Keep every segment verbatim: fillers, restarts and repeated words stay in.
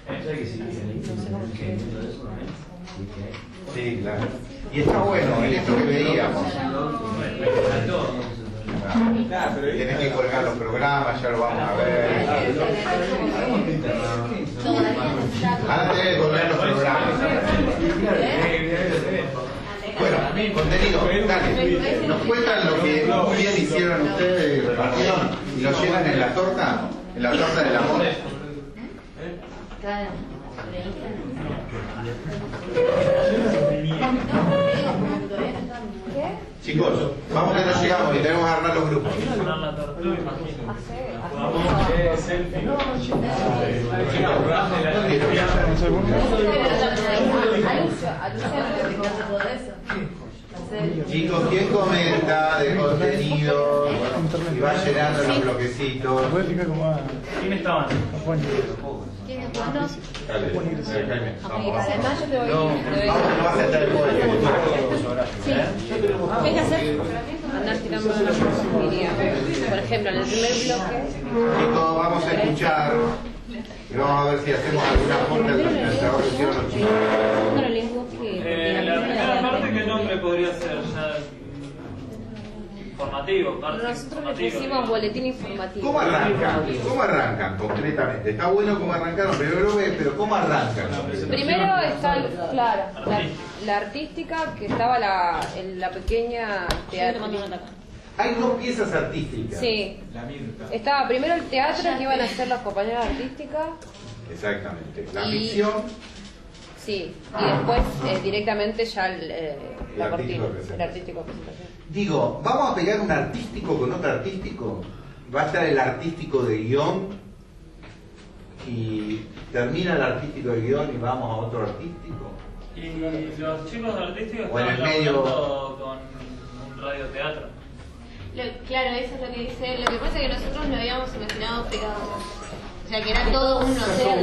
Sí, claro. Y está bueno, en esto que veíamos. Claro, pero tienes que colgar los programas, ya lo vamos a ver. Ahora tenés que colgar los programas. Bueno, contenido, dale. Nos cuentan lo que muy bien hicieron ustedes de repartieron y lo llevan en la torta, en la torta del amor. Chicos, vamos que no llegamos y tenemos que armar los grupos. Chicos, ¿quién comenta de contenido y va llenando los bloquecitos? ¿Quién estaban? ¿Quién es bueno? Dale, Jaime. Además yo te voy a... Vamos, no va a sentar el poder. Sí. ¿Qué hay que hacer? Andar tirando una posibilidad. Por ejemplo, en el primer bloque... Chicos, vamos a escuchar y vamos a ver si hacemos alguna aporte al trabajo que hicieron los chicos. Bueno, les busqué. Eh, la primera parte, ¿qué nombre podría ser? Ya... Informativo, parte Nosotros le informativa. pusimos boletín informativo. ¿Cómo arrancan? ¿Cómo arrancan concretamente? Está bueno cómo arrancaron, primero pero ¿cómo arrancan? Primero está, claro, la, la artística, que estaba la, en la pequeña teatro. Hay dos piezas artísticas. Sí. Estaba primero el teatro que iban a hacer las compañeras artísticas. Exactamente. La Y- ficción. Sí. Y después eh, directamente ya el, eh, El la artístico cortina, de presentación. el artístico de presentación. Digo, ¿vamos a pegar un artístico con otro artístico? Va a estar el artístico de guión y termina el artístico de guión y vamos a otro artístico. Y los chicos artísticos O en el estaban medio- laburando con un radioteatro. Lo- claro, eso es lo que dice. Lo que pasa es que nosotros lo habíamos imaginado pegado. O sea, que era todo uno,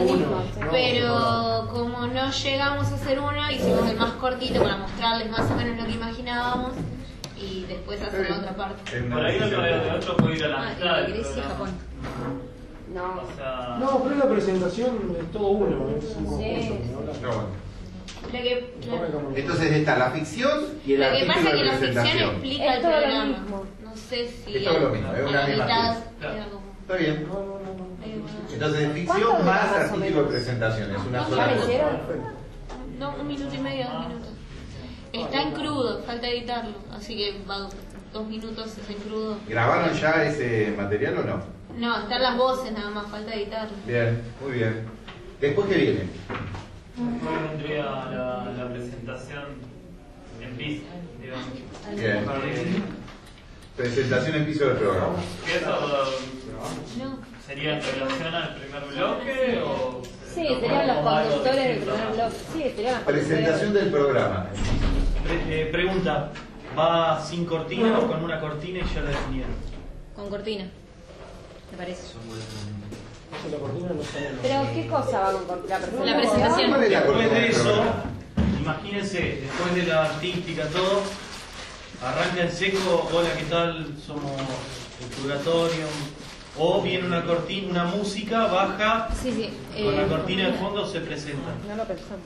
pero como no llegamos a hacer uno, hicimos el más cortito para mostrarles más o menos lo que imaginábamos y después hacer la otra parte. Es una Por ahí el decisión. radioteatro puede ir a la Ah, mitad del Grecia, programa. Japón. No. O sea, No, pero la presentación es todo uno, es un Sí. conjunto. ¿no? No, bueno. Lo que, claro. Entonces está la ficción y el Lo que artístico pasa es de que la ficción presentación. explica Es el todo lo programa. mismo. No sé si Es todo lo mismo, es a una la misma mitad pieza. era como... Está bien. No, no, no, no. eh, bueno. Entonces ficción ¿Cuánto dura más más o artístico de menos? presentación. Es una No, sola ¿Ya lo cosa. hicieron? No, un minuto y medio, dos minutos. Está en crudo, falta editarlo, así que va dos minutos es en crudo. ¿Grabaron ya ese material o no? No, están las voces nada más, falta editarlo. Bien, muy bien. ¿Después qué viene? después vendría la, la presentación en piso, digamos. Bien. Eh, Presentación en piso del programa. ¿Qué eso No. sería en relación al primer bloque o...? Sí, lo serían los ponemos algo conductores del distinto? primer bloque. Sí, serían los Presentación del programa. Pre- eh, pregunta, ¿va sin cortina o con una cortina y ya la definieron? Con cortina, ¿te parece? Eso la cortina no sale. Pero, ¿qué cosa va con cortina? La presentación. La presentación. ¿Cuál es la Después cortina de del eso, programa? imagínense, después de la artística, todo, arranca en seco, hola, ¿qué tal? Somos el Purgatorio. O viene una cortina, una música, baja, Sí, sí. con la eh, cortina de fondo se presenta. No lo pensamos.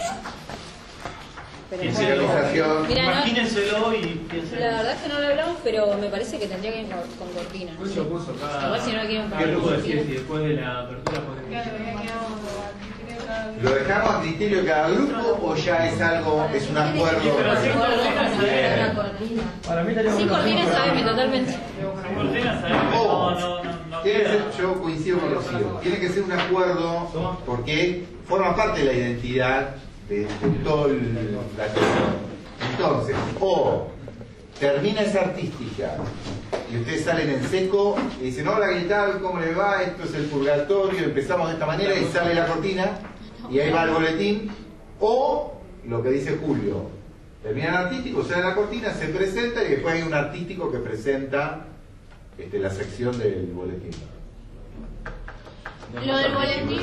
Pero Piénselo. Improvisación. Mira, no- Imagínenselo y piénsenlo. La verdad es que no lo hablamos, pero me parece que tendría que ir con, con cortina. ¿no? Yo puso acá. Igual si no lo quieren ¿Qué pagar. puso? decir si después de la apertura podemos. ¿Lo dejamos a criterio de cada grupo o ya es algo, es un acuerdo? Pero sin cortina sabemos. Para mí estaría Sin bueno. cortina sabeme totalmente. Sin cortina sabemos que O, no, no, no, no tiene que queda. ser, yo coincido con Rocío, tiene que ser un acuerdo porque forma parte de la identidad de, de todo el, la Entonces, o termina esa artística y ustedes salen en seco y dicen, hola, ¿qué tal? ¿Cómo le va? Esto es el Purgatorio, empezamos de esta manera y sale la cortina y ahí va el boletín. O lo que dice Julio, termina el artístico, sale la cortina, se presenta y después hay un artístico que presenta este, la sección del boletín. Lo del boletín.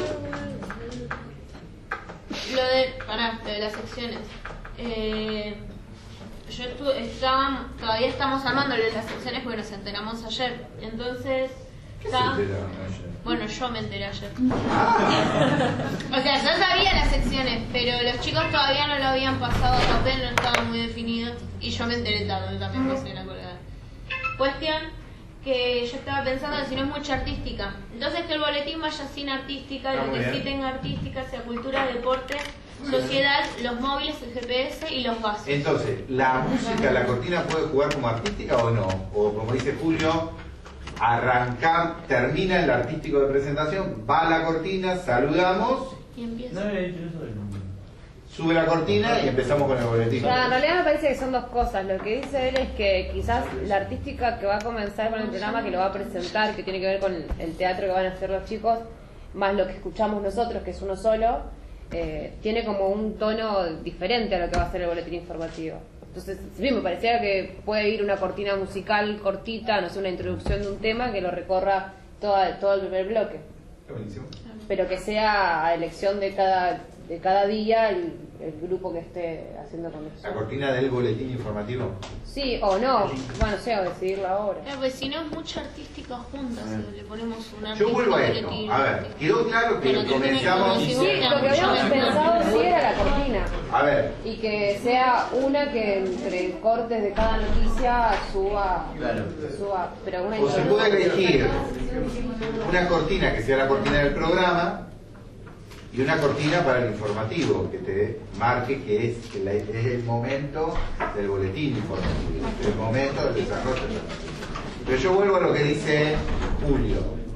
Lo de. Pará, lo de las secciones. Eh, yo estuve, estaba, todavía estamos armando lo de las secciones porque nos enteramos ayer. Entonces, ¿Qué se ¿Está? enteraron ayer? Bueno, yo me enteré ayer. Ah, O sea, yo sabía las secciones, pero los chicos todavía no lo habían pasado a papel, no estaban muy definidos. Y yo me enteré tarde, también me hice la colgada. Cuestión que yo estaba pensando que si no es mucha artística. Entonces que el boletín vaya sin artística, Ah, lo muy que bien. sí tenga artística sea cultura, deporte, sociedad, los móviles, el G P S y los vasos. entonces, ¿la música, la cortina puede jugar como artística o no? O como dice Julio, arrancar, termina el artístico de presentación, va la cortina, saludamos, Y empieza. No había dicho eso del nombre. sube la cortina y empezamos con el boletín. Ya, en realidad me parece que son dos cosas. Lo que dice él es que quizás la artística que va a comenzar con el programa, que lo va a presentar, que tiene que ver con el teatro que van a hacer los chicos, más lo que escuchamos nosotros, que es uno solo, eh, tiene como un tono diferente a lo que va a ser el boletín informativo. Entonces, sí, me parecía que puede ir una cortina musical cortita, no sé, una introducción de un tema que lo recorra toda, todo el primer bloque. Buenísimo. Pero que sea a elección de cada, de cada día el, el grupo que esté haciendo con eso. La cortina del boletín informativo. Sí o no, bueno, o sea, decidirlo ahora. Claro, pues si no es mucha artística junta, si le ponemos una Yo vuelvo a esto. A ver, quedó claro que Pero que tiene comenzamos. como si Sí, fuera lo que habíamos mucho pensado sí era la cortina. A ver, Y que sea una que entre cortes de cada noticia suba, suba pero una o se puede elegir una cortina que sea la cortina del programa y una cortina para el informativo que te marque que es, que la- es el momento del boletín informativo, el momento del desarrollo informativo. Pero yo vuelvo a lo que dice Julio.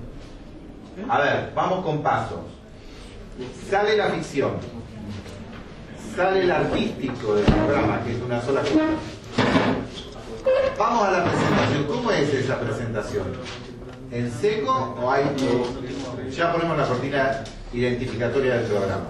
A ver, vamos con pasos. Sale la ficción, sale el artístico del programa, que es una sola cosa. Vamos a la presentación. ¿Cómo es esa presentación? ¿En seco o hay o ya ponemos la cortina identificatoria del programa?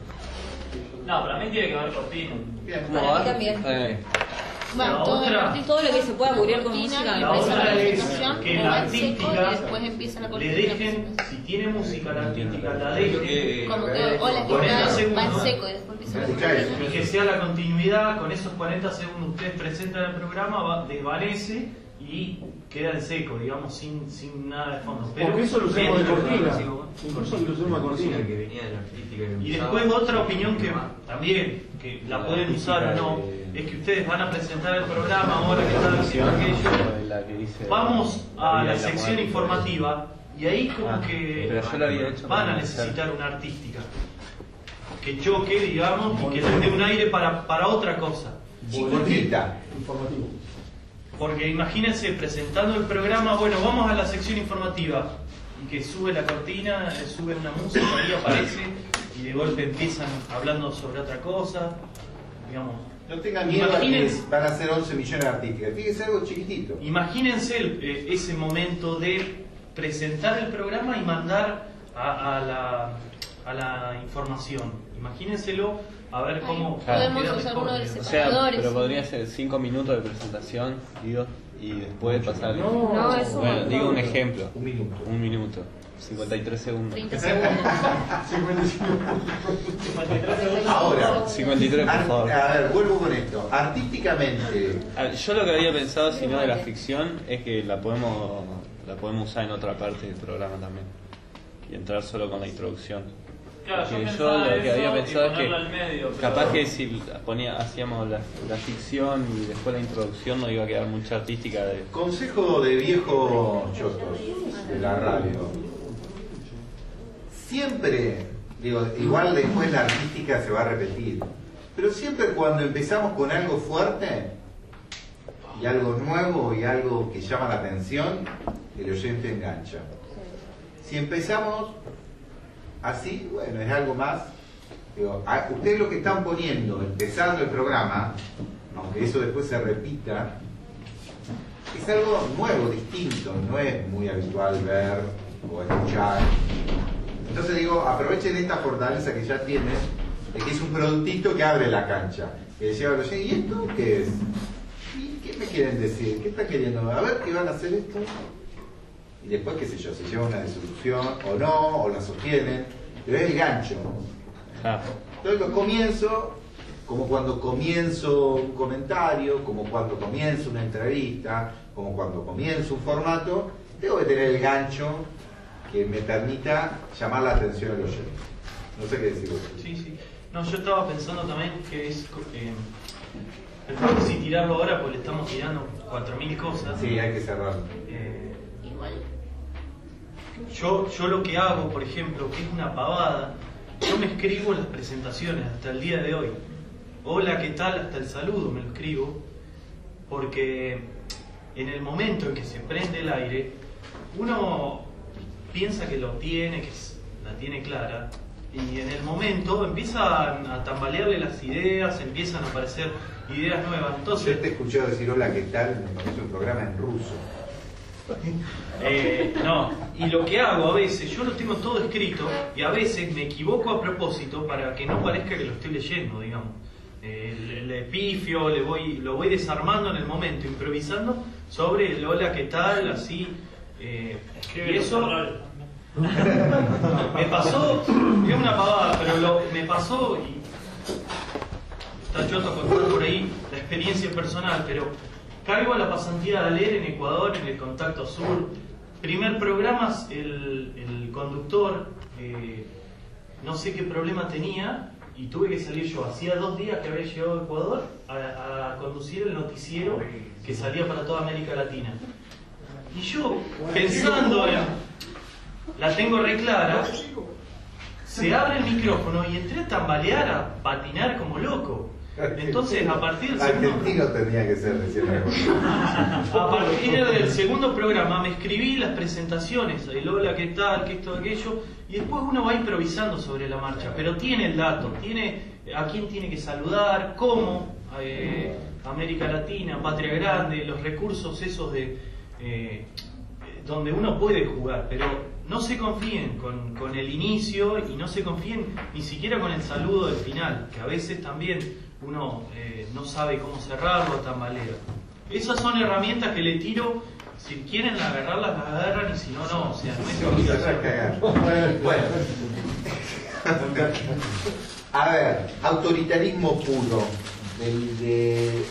No, para mí tiene que haber cortina. Bien. Para mí también. Eh, Bueno, La todo el otra- artista- Todo lo que se pueda cubrir con cortina, música me y La parece empieza otra la es presentación, que o la en seco, artística y después empieza la le cortina. dejen, si tiene música la artística, la dejen Como que, hola, ¿qué cuarenta tal? Va en segundos. seco y después empieza la Escuchá eso. y que sea la continuidad. Con esos cuarenta segundos ustedes presentan el programa, va- desvanece y queda en seco, digamos, sin, sin nada de fondo. Pero ¿Por qué eso lo usamos de menos cortina? informativo. Por eso lo usamos de cortina. que venía de la artística que Y usaba. después otra opinión que también, que la pueden usar o no, es que ustedes van a presentar el programa, ahora que tal, haciendo aquello. la que dice- Vamos a la la sección muerte. informativa y ahí como Ah, que pero yo lo había hecho van a para necesitar una artística que choque, digamos, y que les dé un aire para, para otra cosa. Chiquitita. Informativo. Porque imagínense presentando el programa, bueno, vamos a la sección informativa y que sube la cortina, eh, sube una música, ahí aparece y de golpe empiezan hablando sobre otra cosa, digamos. No tengan miedo a que Imagínense- van a ser once millones de artísticas. Fíjense algo chiquitito. Imagínense el- eh, ese momento de presentar el programa y mandar a, a la, a la información. Imagínenselo a ver cómo Podemos queda usar mejor, uno de digamos. O sea, separadores. pero podría ser cinco minutos de presentación, digo, y después pasar. No, No, es un Bueno, montón. digo un ejemplo. Un minuto. Un minuto. cincuenta y tres segundos. treinta segundos. cincuenta y cinco. Ahora, cincuenta y tres, por ar- favor. a ver, vuelvo con esto. Artísticamente, Ah, Yo lo que había pensado, si no de la ficción, es que la podemos la podemos usar en otra parte del programa también. Y entrar solo con la introducción. Claro, yo Porque pensaba lo que eso había y pensado es ponerlo al que medio, pero- capaz que si la ponía, hacíamos la, la ficción y después la introducción no iba a quedar mucha artística de... consejo de viejos chotos de la radio. Siempre, digo, igual después la artística se va a repetir, pero siempre cuando empezamos con algo fuerte y algo nuevo y algo que llama la atención, el oyente engancha. Si empezamos así, bueno, es algo más. Digo, a- ustedes lo que están poniendo, empezando el programa, aunque eso después se repita, es algo nuevo, distinto, no es muy habitual ver o escuchar. Entonces digo, aprovechen esta fortaleza que ya tienen, de que es un productito que abre la cancha, que lleva a los oyentes, ¿y esto qué es? ¿Y qué me quieren decir? ¿Qué está queriendo? A ver, ¿qué van a hacer esto? Y después, qué sé yo, se lleva una disolución o no, o la sostienen, pero es el gancho. Ah, Entonces lo comienzo, como cuando comienzo un comentario, como cuando comienzo una entrevista, como cuando comienzo un formato, tengo que tener el gancho que me permita llamar la atención del oyente. No sé qué decir vos. Sí, sí. No, yo estaba pensando también que es... Eh, no sé si tirarlo ahora porque le estamos tirando cuatro mil cosas. Sí, hay que cerrarlo. Eh, Igual. yo, yo lo que hago, por ejemplo, que es una pavada, yo me escribo las presentaciones hasta el día de hoy. Hola, ¿qué tal? Hasta el saludo me lo escribo. Porque en el momento en que se prende el aire, uno piensa que lo tiene, que la tiene clara, y en el momento empiezan a tambalearle las ideas, empiezan a aparecer ideas nuevas. Entonces, Yo te escuché decir hola, ¿qué tal? Me parece un programa en ruso. Eh, no, y lo que hago a veces, yo lo tengo todo escrito y a veces me equivoco a propósito para que no parezca que lo estoy leyendo, digamos. Eh, le, le pifio, le voy, lo voy desarmando en el momento, improvisando sobre el hola, ¿qué tal? Así. Eh, y eso me pasó, es una pavada, pero lo, me pasó y está choto contar por ahí la experiencia personal, pero cargo la pasantía de leer en Ecuador, en el Contacto Sur. Primer programa, el, el conductor, eh, no sé qué problema tenía y tuve que salir yo. Hacía dos días que había llegado a Ecuador a, a conducir el noticiero que salía para toda América Latina. Y yo, pensando en, la tengo re clara, se abre el micrófono y entré a tambalear, a patinar como loco. Entonces, a partir del segundo... Argentino tenía que ser, decía A partir del segundo programa me escribí las presentaciones, el hola, qué tal, qué esto, aquello, y después uno va improvisando sobre la marcha, pero tiene el dato, tiene a quién tiene que saludar, cómo, eh, América Latina, Patria Grande, los recursos esos de eh, donde uno puede jugar, pero no se confíen con, con el inicio y no se confíen ni siquiera con el saludo del final, que a veces también uno eh, no sabe cómo cerrarlo, tambalea. Esas son herramientas que le tiro. Si quieren agarrarlas, las agarran, y si no, no. O sea, no es obligación. Bueno. A ver, autoritarismo puro. Del de...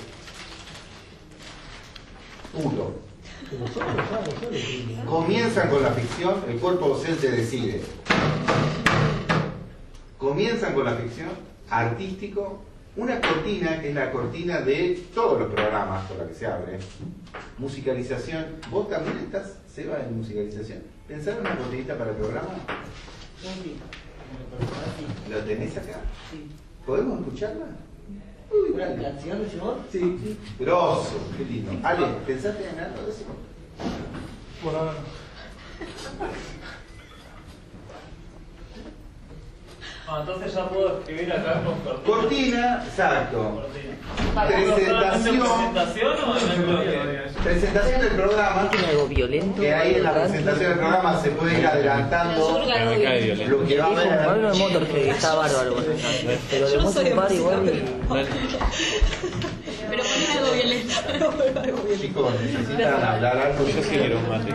Puro. Comienzan con la ficción, el cuerpo docente decide. Comienzan con la ficción, artístico, una cortina que es la cortina de todos los programas por la que se abre. Musicalización. ¿Vos también estás, Seba, en musicalización? ¿Pensaron una cortinita para el programa? ¿Lo tenés acá? ¿Podemos escucharla? Uy, ¿Una canción, señor? Sí, sí. Grosso, qué lindo. Ale, ¿pensaste en algo de eso? Por ahora Ah, entonces ya puedo escribir acá con cortina. Cortina, exacto. ¿Presentación? Presentación. ¿Presentación o en el bloque? Presentación del programa. Algo violento. Que ahí en la presentación del programa se puede ir adelantando lo que va a Dijo haber. Pablo de Motorhead, está bárbaro. Pero de Motorhead par igual y... Pero poner algo violento. Chicos, necesitan hablar algo. Yo sí quiero un mate.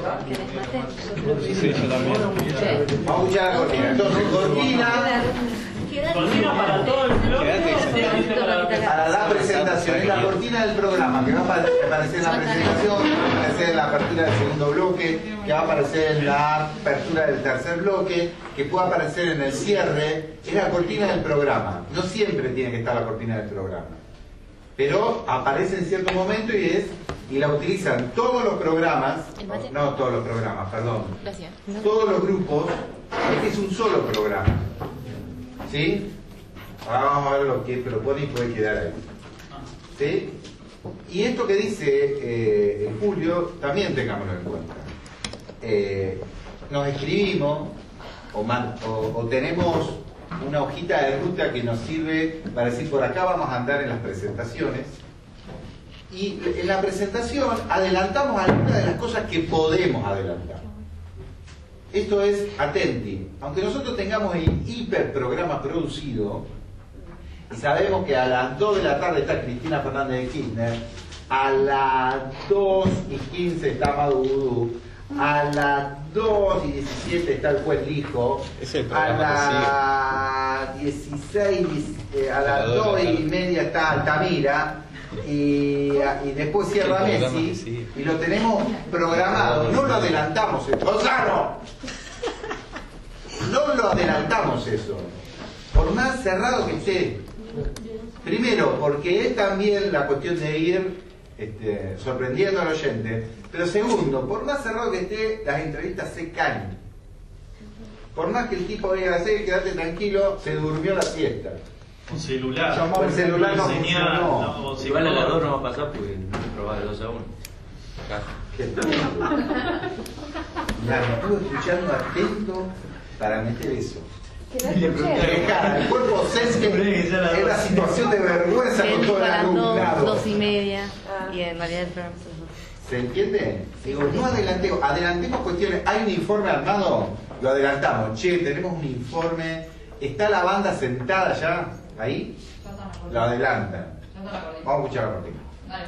Sí, yo también. Vamos a escuchar la cortina. Entonces, cortina Cortina para todo el bloque. para la presentación. Es la cortina del programa que va a aparecer en la presentación, que va a aparecer en la apertura del segundo bloque, que va a aparecer en la apertura del tercer bloque, que puede aparecer en el cierre. Es la cortina del programa. No siempre tiene que estar la cortina del programa, pero aparece en cierto momento y es y la utilizan todos los programas, no todos los programas, perdón, Gracias. todos los grupos. Este es un solo programa, ¿sí? Ahora vamos a ver lo que propone y puede quedar ahí, ¿sí? Y esto que dice eh, el Julio también tengámoslo en cuenta. Eh, nos escribimos o, man, o, o tenemos una hojita de ruta que nos sirve para decir por acá vamos a andar en las presentaciones, y en la presentación adelantamos algunas de las cosas que podemos adelantar. Esto es atenti, aunque nosotros tengamos el hiper programa producido y sabemos que a las dos de la tarde está Cristina Fernández de Kirchner, a las dos y quince está Maduro, a las dos y diecisiete está el juez Lijo, a las dieciséis, eh, a las dos y media está Altamira, y, y después cierra Messi y lo tenemos programado, no lo adelantamos eso. ¡Gonzalo! No lo adelantamos eso, por más cerrado que esté. Primero, porque es también la cuestión de ir este, sorprendiendo al oyente, pero segundo, por más cerrado que esté, las entrevistas se caen. Por más que el tipo diga, sí, quédate tranquilo, se durmió la siesta. Un celular. El celular no señal, funcionó. no, Si vale a las dos no va a pasar porque no he probado de dos a uno. ¿Qué tal? Mirá, me estuve escuchando atento para meter eso. Que no escuché. Cara, el cuerpo sensible es la situación de vergüenza Se con todo el para dos, alumnado. dos y media. Ah. Y en realidad el programa se nos- ¿Se entiende? Digo, no adelantemos, adelantemos cuestiones. Hay un informe armado, lo adelantamos. Che, tenemos un informe. ¿Está la banda sentada ya? ¿Ahí? Lo adelantan. Vamos a escuchar la cortina.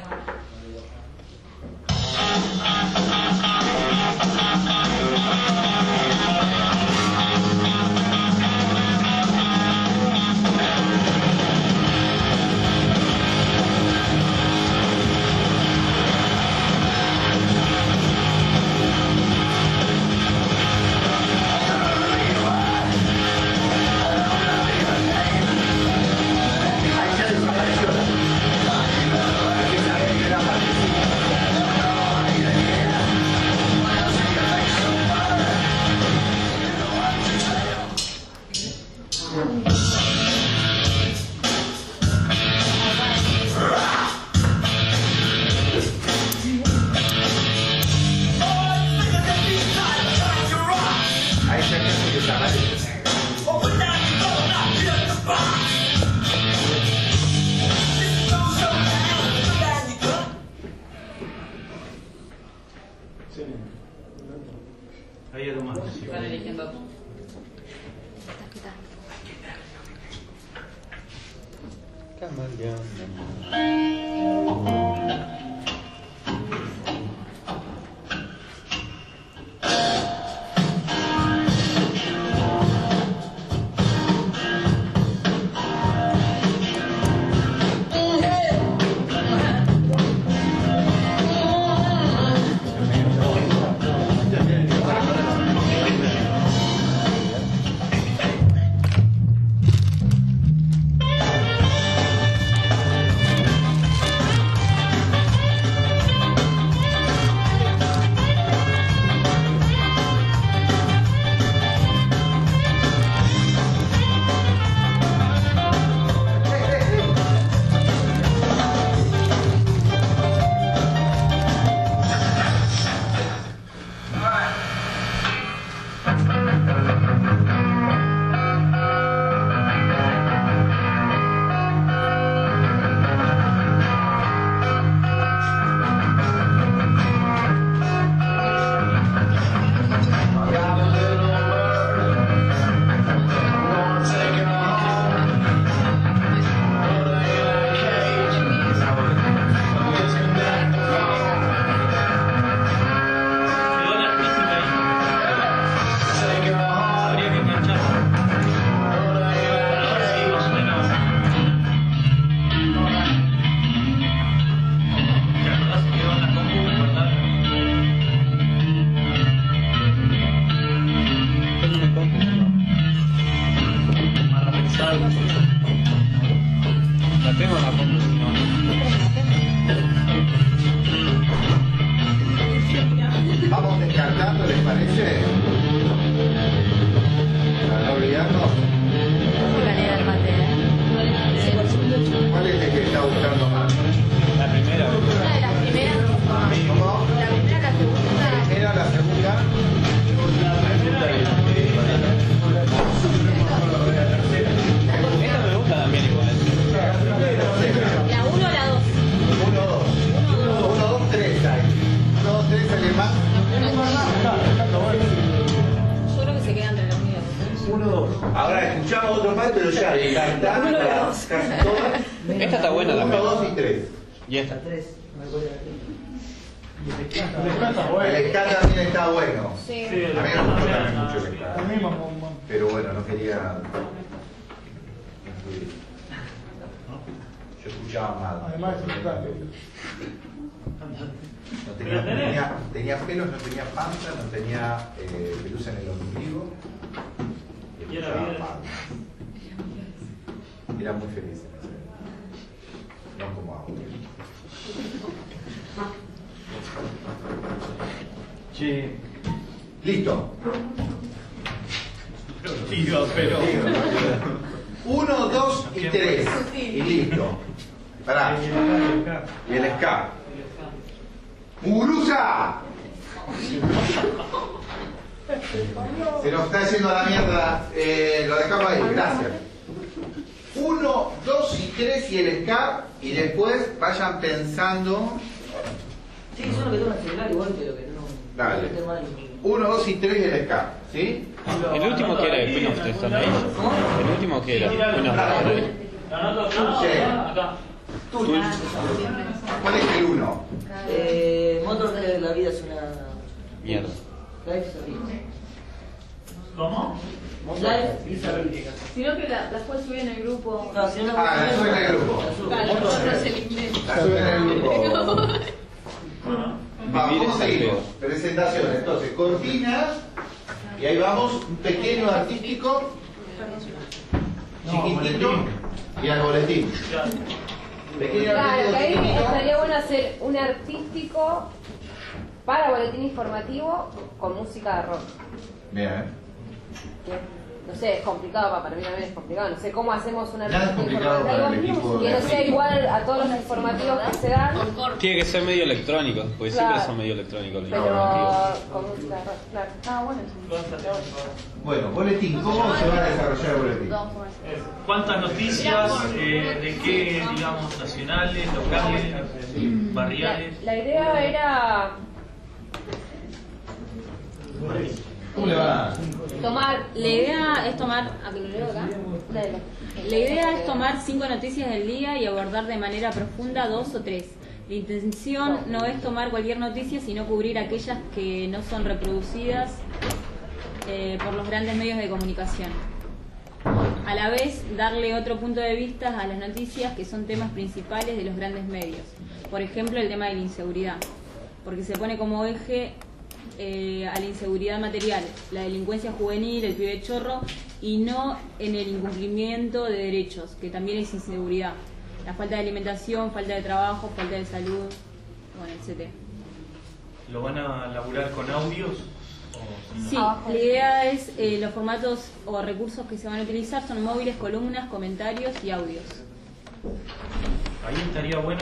Ahí se casi desaparece. Ahí algo más. Están eligiendo. Quedó larguísima ahí. Habría que enganchar. Ahora sí, más o menos. ¿Te acordás que quedó en la compu, verdad? Para pensar. La tengo en la compu, si no. Vamos descartando, ¿les parece? Para no olvidarnos. Calidad del mate, ¿eh? ¿Cuál es el que está buscando más? La primera. Una de las primeras. ¿Cómo? La primera, la segunda. Era la segunda. Esta me gusta también igual. La uno o la dos. Uno, dos. Uno, dos, tres hay. Uno, dos, tres, ¿alguien más? Yo creo que se queda entre los míos. Uno, dos. Ahora escuchamos otro más, pero ya descartadas las casi todas. Esta está buena Uno, también. dos y tres. Y esta. El ska también está bueno. Sí. A mí me gustó también mucho el ska. También vamos, vamos. Pero bueno, no quería. Yo escuché escuchaba mal. Además es importante. No tenía, tenía, tenía pelos, no tenía panza, no tenía eh, pelusa en el ombligo. Y escuchaba mal. Era muy feliz en ese momento. No como ahora. Che. Listo. Tío, pero. Uno, dos y tres. Y listo. Pará. Y el escape. ¡Muguruza! Se nos está yendo a la mierda. Eh, lo dejamos ahí. Gracias. Uno, dos y tres y el escape. Y después vayan pensando. Sí, yo lo que tengo en el celular igual, pero que no. Dale. Uno, dos y tres y el escape. ¿Sí? El último que era el Queen of the Stone Age. El último que era Queen of the Stone Age. Tulch. ¿Cuál es el uno? Eh, Motor de la vida es una. Mierda. Life is a Risk. ¿Cómo? Life is a Risk. Sino que la, las puedes subir en el grupo. No, si no Ah, la suben en el grupo. Claro, nosotros el inglés. La suben en el grupo. Vamos, Vivir ¿cómo es al seguimos? pedo. Presentación. Entonces, cortinas. Y ahí vamos, un pequeño artístico. Chiquitito. Y al boletín. Pequeño Claro, que ahí artístico. estaría bueno hacer un artístico para boletín informativo con música de rock. Bien. Que, no sé, es complicado, para mí también es complicado. No sé cómo hacemos un Nada es artístico complicado para el equipo informativo que de no sea artístico. igual a todos los informativos que se dan, Tiene que ser medio electrónico, porque Claro. siempre son medio electrónicos los pero informativos. con música de rock. Claro. Ah, bueno, sí. Bueno, boletín. ¿Cómo se va a desarrollar el boletín? ¿Cuántas noticias? Eh, ¿De qué, digamos, nacionales, locales, eh, barriales? La idea era ¿Cómo le va? tomar. La idea es tomar. ¿A que lo leo acá? Dale. La idea es tomar cinco noticias del día y abordar de manera profunda dos o tres. La intención no es tomar cualquier noticia, sino cubrir aquellas que no son reproducidas eh, por los grandes medios de comunicación. A la vez, darle otro punto de vista a las noticias que son temas principales de los grandes medios. Por ejemplo, el tema de la inseguridad, porque se pone como eje eh, a la inseguridad material, la delincuencia juvenil, el pibe chorro, y no en el incumplimiento de derechos, que también es inseguridad. La falta de alimentación, falta de trabajo, falta de salud, bueno, etcétera. ¿Lo van a laburar con audios? Sí, la idea es eh, los formatos o recursos que se van a utilizar son móviles, columnas, comentarios y audios. Ahí estaría bueno,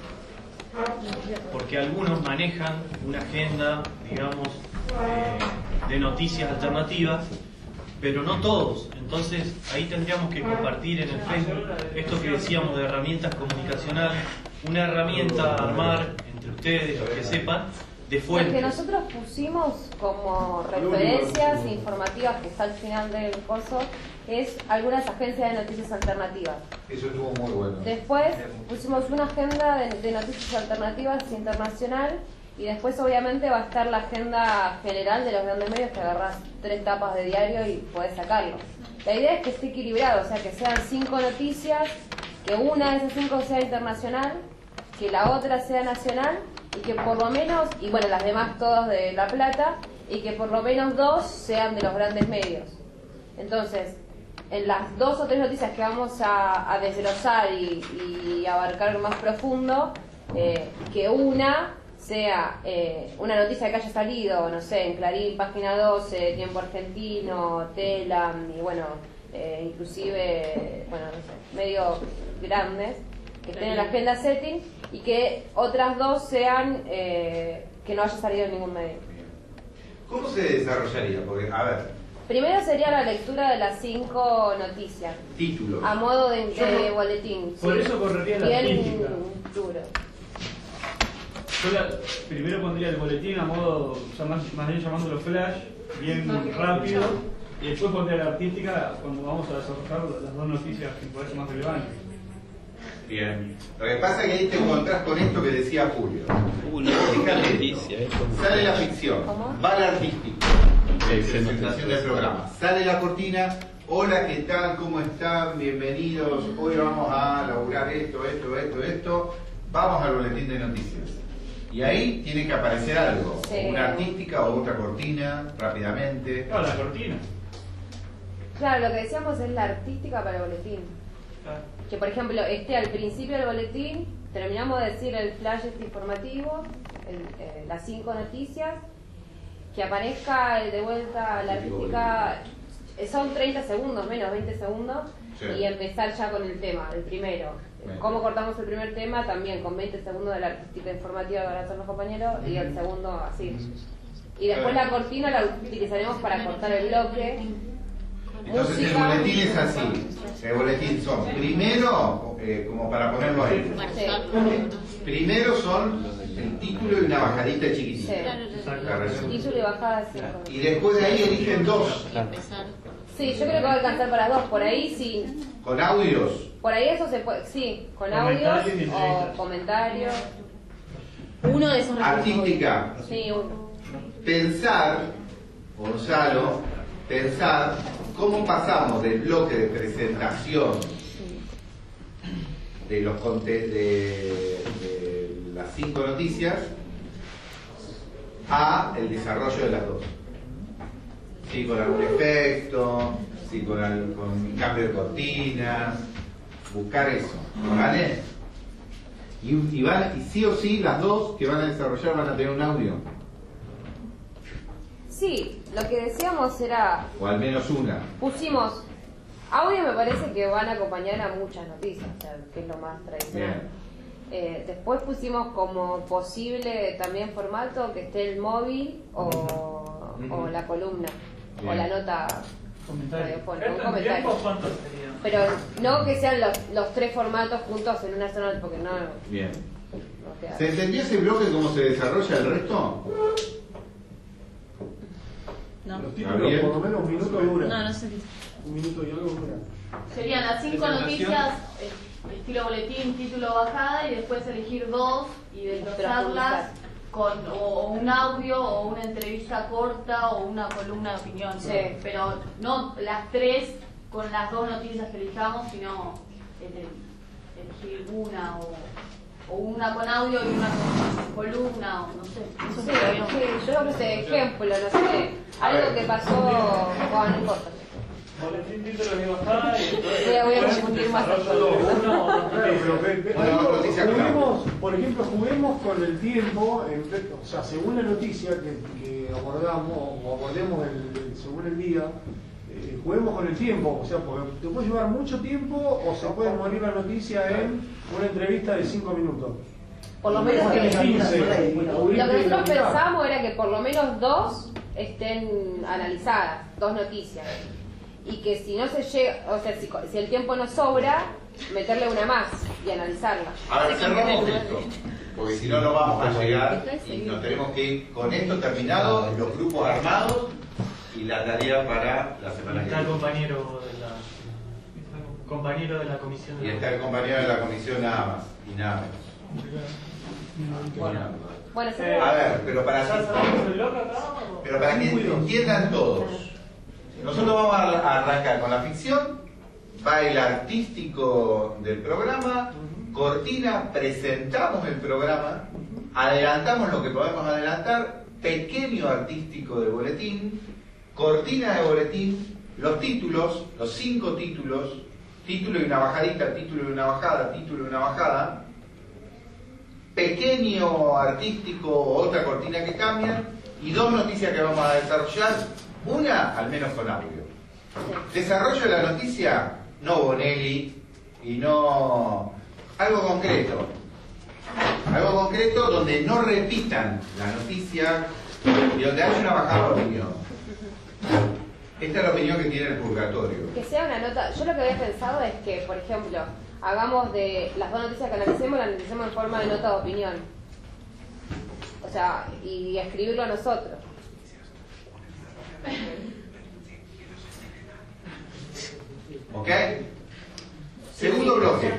porque algunos manejan una agenda, digamos, eh, de noticias alternativas, pero no todos. Entonces ahí tendríamos que compartir en el Facebook esto que decíamos de herramientas comunicacionales, una herramienta a armar entre ustedes, los que sepan, de Lo que fuentes. nosotros pusimos como referencias informativas que está al final del curso es algunas agencias de noticias alternativas. Eso estuvo muy bueno. Después pusimos una agenda de, de noticias alternativas internacional y después obviamente va a estar la agenda general de los grandes medios que agarrás tres tapas de diario y podés sacarlo. La idea es que esté equilibrado, o sea que sean cinco noticias, que una de esas cinco sea internacional, que la otra sea nacional y que por lo menos, y bueno, las demás todas de La Plata, y que por lo menos dos sean de los grandes medios. Entonces, en las dos o tres noticias que vamos a, a desglosar y, y abarcar más profundo, eh, que una sea eh, una noticia que haya salido, no sé, en Clarín, Página doce, Tiempo Argentino, Telam, y bueno, eh, inclusive, bueno, no sé, medios grandes, que estén en la agenda setting, y que otras dos sean eh, que no haya salido en ningún medio. ¿Cómo se desarrollaría? Porque, a ver, Primero sería la lectura de las cinco noticias, títulos. a modo de, de boletín. Por sí. eso correría la Bien artística. duro. Yo la- primero pondría el boletín a modo, o sea, más, más bien llamándolo flash, bien rápido, y después pondría la artística cuando vamos a desarrollar las dos noticias que pueden ser más relevantes. Bien. Lo que pasa es que ahí te encontrás con esto que decía Julio. Uh, no, Fíjate noticia, esto. esto. Sale la ficción, ¿Cómo? va el artístico, Sí, la sí, presentación sí. del programa. Sale la cortina, hola, ¿qué tal? ¿Cómo están? Bienvenidos. Hoy vamos a laburar agregar esto, esto, esto, esto, vamos al boletín de noticias. Y ahí tiene que aparecer algo, Sí. una artística o otra cortina, rápidamente. No, la cortina. Claro, lo que decíamos es la artística para el boletín. Que por ejemplo, este al principio del boletín, terminamos de decir el flash este informativo, el, eh, las cinco noticias, que aparezca el de vuelta la artística, eh, son treinta segundos, menos veinte segundos, Sí. y empezar ya con el tema, el primero. Bien. ¿Cómo cortamos el primer tema? También con veinte segundos de la artística informativa que van a hacer los compañeros, y el segundo así. Y después la cortina la utilizaremos para cortar el bloque. Entonces Música. el boletín es así. El boletín son, primero, eh, como para ponerlo ahí, Sí. primero son el título y una bajadita chiquitita. Sí. La resumen. Título y bajada, sí. Y después de ahí eligen dos, Sí, yo creo que va a alcanzar para dos. Por ahí sí. con audios. Por ahí eso se puede. Sí, con audios Comentarios y o entrevistas. comentarios. Uno de esos recursos. Artística. Sí, uno. Pensar, Gonzalo, pensar cómo pasamos del bloque de presentación de los conte- de, de las cinco noticias a el desarrollo de las dos. Sí, con algún efecto, sí, con, al- con un cambio de cortina, buscar eso, ¿vale? Y, y, van, y sí o sí las dos que van a desarrollar van a tener un audio, Sí, lo que decíamos era. o al menos una. Pusimos. Audio me parece que van a acompañar a muchas noticias, o sea, que es lo más tradicional. Eh, después pusimos como posible también formato que esté el móvil o, o la columna o Bien. la nota Comentario. radiofónica, un ¿Esto en comentario. tiempo cuánto sería? Pero no que sean los, los tres formatos juntos en una sola, porque no, Bien. no queda. ¿Se entendió ese bloque cómo se desarrolla el resto? No. Los títulos Gabriel. por lo menos un minuto duran. No, no sé. Un minuto y algo duran. Serían las cinco Presentación. noticias, eh, estilo boletín, título, bajada, y después elegir dos y desglosarlas con o, o un audio o una entrevista corta o una columna de opinión. Sí. Pero no las tres con las dos noticias que elijamos, sino ele- elegir una o, o una con audio y una con columna, o no sé. Eso Sí, sería bien. sí, yo puse ejemplo, no sé, algo que pasó, bueno, no importa. Boletín, título y bajada y entonces Voy a- voy a después confundir más desarrollo de uno o dos Claro, pero ve- ve- Bueno, algo- noticia clave. juguemos, por ejemplo, juguemos con el tiempo, en vez- o sea, según la noticia que, que abordamos, o abordemos el, el- según el día, eh, juguemos con el tiempo, o sea, porque te puede llevar mucho tiempo o se puede morir la noticia en una entrevista de cinco minutos. Por lo menos que quince, lo que nosotros pensábamos era que por lo menos dos estén analizadas, dos noticias. Y que si no se llega, o sea, si, si el tiempo no sobra, meterle una más y analizarla. A ver, cerramos esto, porque si no, no vamos a llegar y nos tenemos que ir con esto terminado, los grupos armados y la tarea para la semana que Está el viene. compañero de la compañero de la comisión. Y está el compañero de la comisión nada más y nada menos. Bueno, bueno, sí, Eh, A ver, pero para, ¿Ya cerramos el bloque acá? o- pero para que entiendan todos, nosotros vamos a arrancar con la ficción, va el artístico del programa, cortina, presentamos el programa, adelantamos lo que podemos adelantar, pequeño artístico de boletín, cortina de boletín, los títulos, los cinco títulos, título y una bajadita, título y una bajada, título y una bajada, pequeño artístico, otra cortina que cambia, y dos noticias que vamos a desarrollar, una al menos con audio. Desarrollo de la noticia, no Bonelli, y no algo concreto. Algo concreto donde no repitan la noticia y donde haya una bajada de opinión. Esta es la opinión que tiene el purgatorio. que sea una nota. Yo lo que había pensado es que, por ejemplo, hagamos de las dos noticias que analicemos, las analicemos en forma de nota de opinión. O sea, y escribirlo nosotros. ¿Ok? Segundo bloque.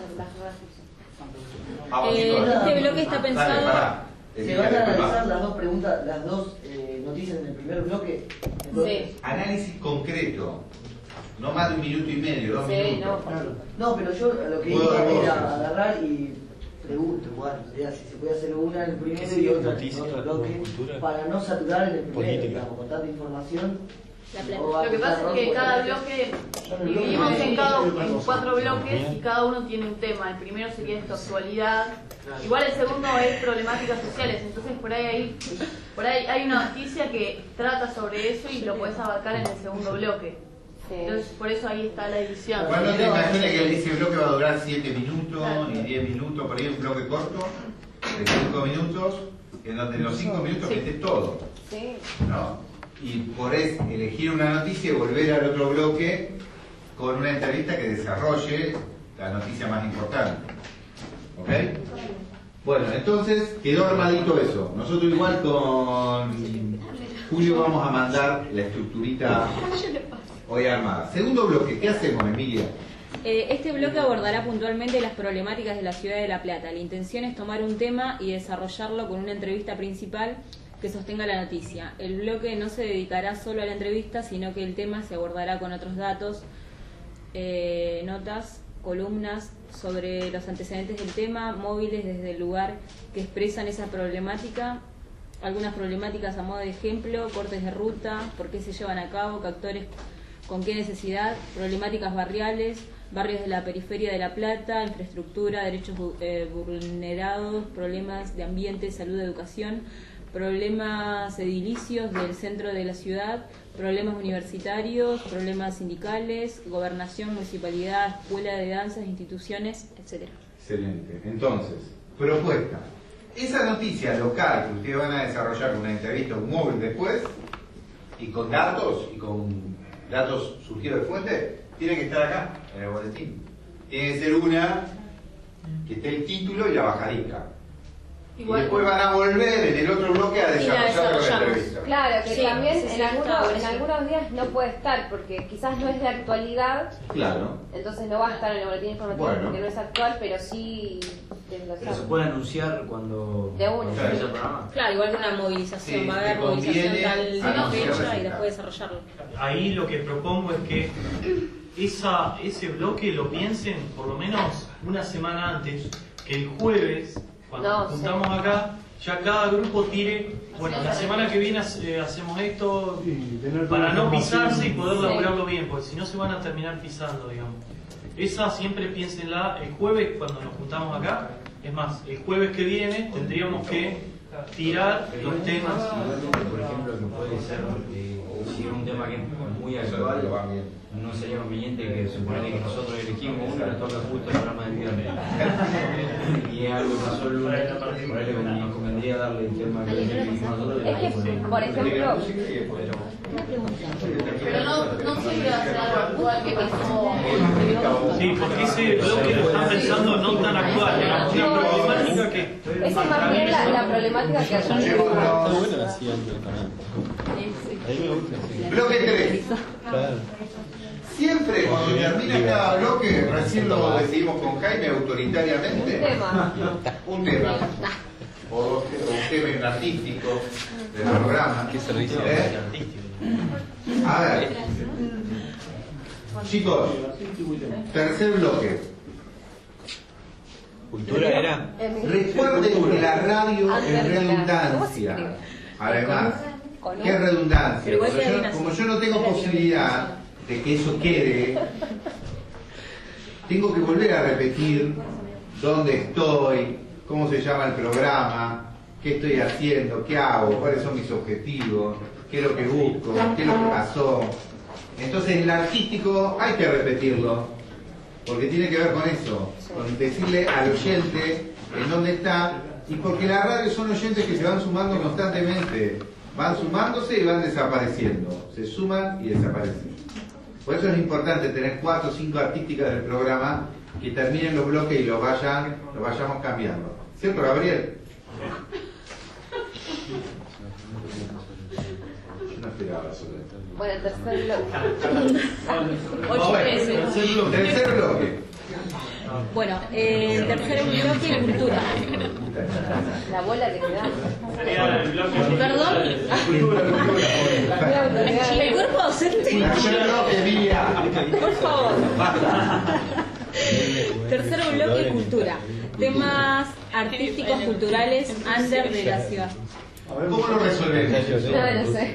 Vamos, Eh, chicos. este bloque está pensado- Dale, pará. Se Decime van a después analizar más. las dos preguntas, las dos eh, noticias en el primer bloque. Entonces, Sí. Análisis concreto. No más de un minuto y medio, dos Sí, minutos. no. No, pero yo lo que Puedo iba dar era voces. agarrar y pregunto, igual, o sea, si se puede hacer una en el primero Sí, y otra noticias, en otro bloque, cultura, para no saturar en el primero, política. digamos, con tanta información. La plata. o va a Lo que pasa es quitar que rojo, cada porque- bloque Yo en el bloque dividimos no- en, cada, otra en cosa. cuatro bloques y cada uno tiene un tema. El primero sería esto, actualidad. Igual el segundo es problemáticas sociales. Entonces por ahí, hay, por ahí hay una noticia que trata sobre eso y lo puedes abarcar en el segundo bloque. Entonces por eso ahí está la división. Bueno, no te imagines que ese bloque va a durar siete minutos y diez minutos, por ahí un bloque corto de cinco minutos, en donde en los cinco minutos Sí. metes todo. Sí. ¿No? Y podés elegir una noticia y volver al otro bloque con una entrevista que desarrolle la noticia más importante. ¿Ok? Bueno, entonces quedó armadito eso. Nosotros igual con Julio vamos a mandar la estructurita hoy armada. Segundo bloque, ¿qué hacemos, Emilia? Eh, Este bloque abordará puntualmente las problemáticas de la ciudad de La Plata. La intención es tomar un tema y desarrollarlo con una entrevista principal que sostenga la noticia. El bloque no se dedicará solo a la entrevista, sino que el tema se abordará con otros datos, eh, notas, columnas sobre los antecedentes del tema, móviles desde el lugar que expresan esa problemática, algunas problemáticas a modo de ejemplo, cortes de ruta, por qué se llevan a cabo, qué actores, con qué necesidad, problemáticas barriales, barrios de la periferia de La Plata, infraestructura, derechos eh, vulnerados, problemas de ambiente, salud, educación, problemas edilicios del centro de la ciudad, problemas universitarios, problemas sindicales, gobernación, municipalidad, escuela de danzas, instituciones, etcétera. Excelente. Entonces, propuesta. Esa noticia local que ustedes van a desarrollar con una entrevista, un móvil después, y con datos, y con datos surgidos de fuente, tiene que estar acá, en el boletín. Tiene que ser una que esté el título y la bajadita. Igual. Y después van a volver en el otro bloque a Y la desarrollar la desarrollamos. entrevista. Claro, que Sí, también sí, sí, en, está algunos, en buenísimo. algunos días no puede estar porque quizás no es de actualidad, Claro. entonces no va a estar en el boletín informativo Bueno. porque no es actual, pero sí desglosado. Pero se puede anunciar cuando De una. cuando empiece el programa. Claro, igual que una movilización, Sí, va a te haber movilización conviene tal anunciar fecha y resultados. después desarrollarlo. Ahí lo que propongo es que esa, ese bloque lo piensen por lo menos una semana antes, que el jueves, cuando No, nos juntamos sí. acá, ya cada grupo tire, bueno, la semana que viene hace- hacemos esto Y tener toda para la no información. pisarse y poder Sí. laburarlo bien, porque si no se van a terminar pisando, digamos. Esa siempre piénsenla el jueves cuando nos juntamos acá. Es más, el jueves que viene tendríamos que tirar los temas. Por ejemplo, que puede ser eh, si es un tema que es muy actual, no sería conveniente que suponer que nosotros elegimos uno y nos toca justo el programa del viernes. Y es algo que pasó el lunes, por ahí le- nos convendría darle el tema que elegimos nosotros. Es que, por ejemplo, Pero no, no siempre va a ser algo igual que pasó. Sí, porque ese bloque lo están pensando no tan actual, digamos, una problemática que esa es más bien la, la problemática que Está atraviesa. bueno así el canal. A mí me gusta así. Bloque tres. Claro. Siempre cuando termina cada bloque, recién lo decidimos con Jaime Un autoritariamente, tema. un tema. O dos te- o un tema y un artístico del programa. Qué servicio. ¿Eh? A ver, chicos, tercer bloque. ¿Cultura era? Recuerden que la radio es redundancia. Además, ¿qué es redundancia? Pero igual Como queda bien yo, así. como yo no tengo posibilidad de que eso quede, tengo que volver a repetir dónde estoy, cómo se llama el programa, qué estoy haciendo, qué hago, cuáles son mis objetivos, qué es lo que busco, qué es lo que pasó. Entonces el artístico hay que repetirlo, porque tiene que ver con eso, con decirle al oyente en dónde está, y porque la radio son oyentes que se van sumando constantemente, van sumándose y van desapareciendo, se suman y desaparecen. Por eso es importante tener cuatro o cinco artísticas del programa que terminen los bloques y los vayan, los vayamos cambiando. ¿Cierto, Gabriel? Yo no esperaba eso. Bueno, el tercer bloque. Ocho Bueno, meses. tercer bloque. Bueno, eh, el tercer bloque, cultura. La bola que te da. Perdón. El cuerpo docente. Por favor. Tercer bloque, cultura. Temas artísticos, culturales, under de la ciudad. ¿Cómo lo resolvemos? No, no sé.